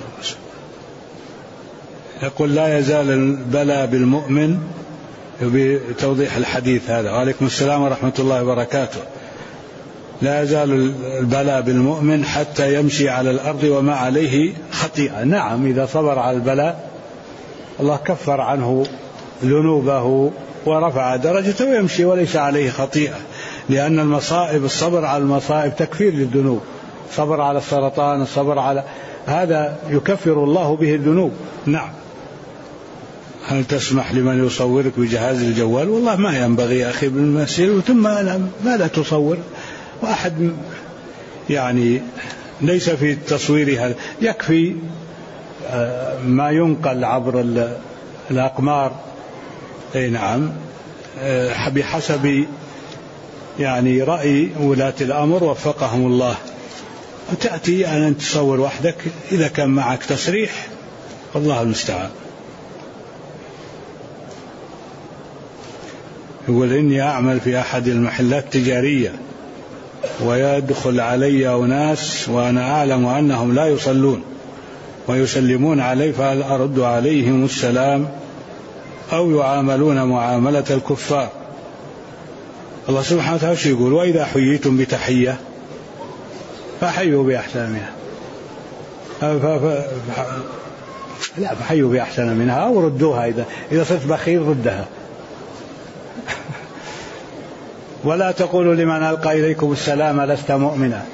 يقول لا يزال البلاء بالمؤمن، بتوضيح الحديث هذا. وعليكم السلام ورحمة الله وبركاته. لا يزال البلاء بالمؤمن حتى يمشي على الأرض وما عليه خطيئة. نعم، إذا صبر على البلاء الله كفر عنه ذنوبه ورفع درجته ويمشي وليس عليه خطيئة، لأن المصائب، الصبر على المصائب تكفير للذنوب. صبر على السرطان، الصبر على هذا يكفر الله به الذنوب. نعم. هل تسمح لمن يصورك بجهاز الجوال؟ والله ما ينبغي يا أخي بالمسير، ثم ما لا تصور، واحد يعني ليس في التصوير هذا، يكفي ما ينقل عبر الأقمار. أي نعم، بحسب يعني رأي ولاة الأمر وفقهم الله. وتأتي أن تصور وحدك إذا كان معك تصريح، والله المستعان. يقول إني أعمل في أحد المحلات التجارية ويدخل علي أناس وأنا أعلم أنهم لا يصلون، ويسلمون عليه فهل أرد عليهم السلام أو يعاملون معاملة الكفار؟ الله سبحانه وتعالى يقول وإذا حييتم بتحية فحيوا بأحسن منها لا فحيوا بأحسن منها أو ردوها، إذا صرت بخيل ردها. ولا تقولوا لمن ألقى إليكم السلام لست مؤمنا.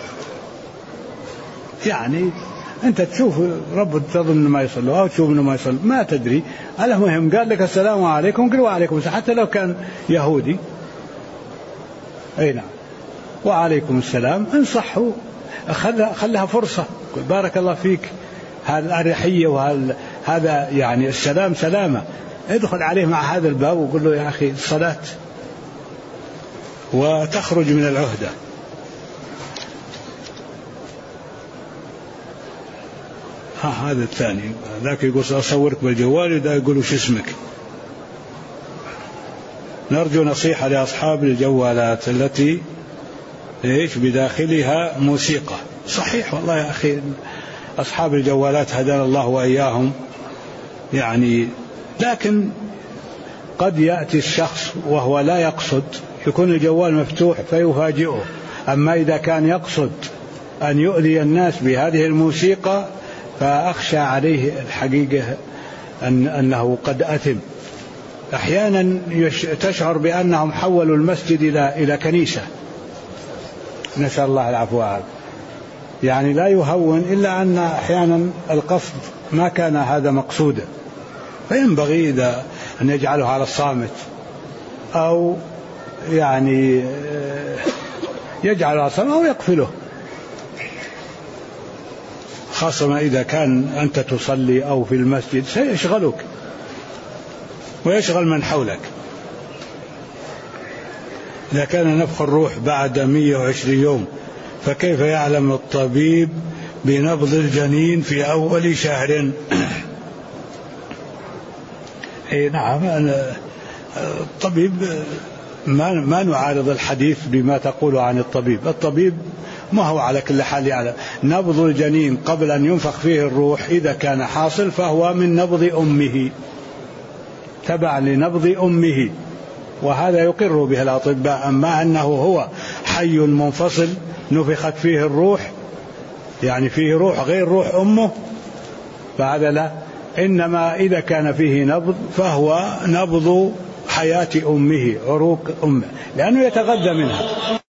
يعني أنت تشوف رب تظن ما يصلوا أو تشوف إنه ما يصلوا ما تدري، المهم قال لك السلام عليكم قل وعليكم السلام حتى لو كان يهودي. أي نعم وعليكم السلام انصحوا، خلها فرصة، بارك الله فيك، هذا الأريحية وهذا يعني السلام سلامة. ادخل عليه مع هذا الباب وقل له يا أخي الصلاة وتخرج من العهدة. هذا الثاني ذاك يقول أصورك بالجوال، ده يقول وش اسمك. نرجو نصيحة لأصحاب الجوالات التي بداخلها موسيقى. صحيح والله يا أخي أصحاب الجوالات هدانا الله وإياهم يعني، لكن قد يأتي الشخص وهو لا يقصد، يكون الجوال مفتوح فيفاجئه. أما إذا كان يقصد أن يؤذي الناس بهذه الموسيقى فأخشى عليه الحقيقة أنه قد أثم. أحيانا تشعر بأنهم حولوا المسجد إلى كنيسة، نسأل الله العفو والعافية. يعني لا يهون إلا أن أحيانا القصد ما كان هذا مقصودا، فينبغي إذا أن يجعله على الصامت أو يعني يجعله على الصامت أو يقفله، خاصة إذا كان أنت تصلي أو في المسجد سيشغلك ويشغل من حولك. إذا كان نفخ الروح بعد 120 يوم فكيف يعلم الطبيب بنبض الجنين في أول شهر؟ نعم الطبيب ما نعارض الحديث بما تقول عن الطبيب. الطبيب ما هو على كل حال يعلم نبض الجنين قبل أن ينفخ فيه الروح، إذا كان حاصل فهو من نبض أمه، تبع لنبض أمه، وهذا يقر به الأطباء. أما أنه هو حي منفصل نفخت فيه الروح يعني فيه روح غير روح أمه فهذا لا. إنما إذا كان فيه نبض فهو نبض حياة أمه، عروق أمه، لأنه يتغذى منها.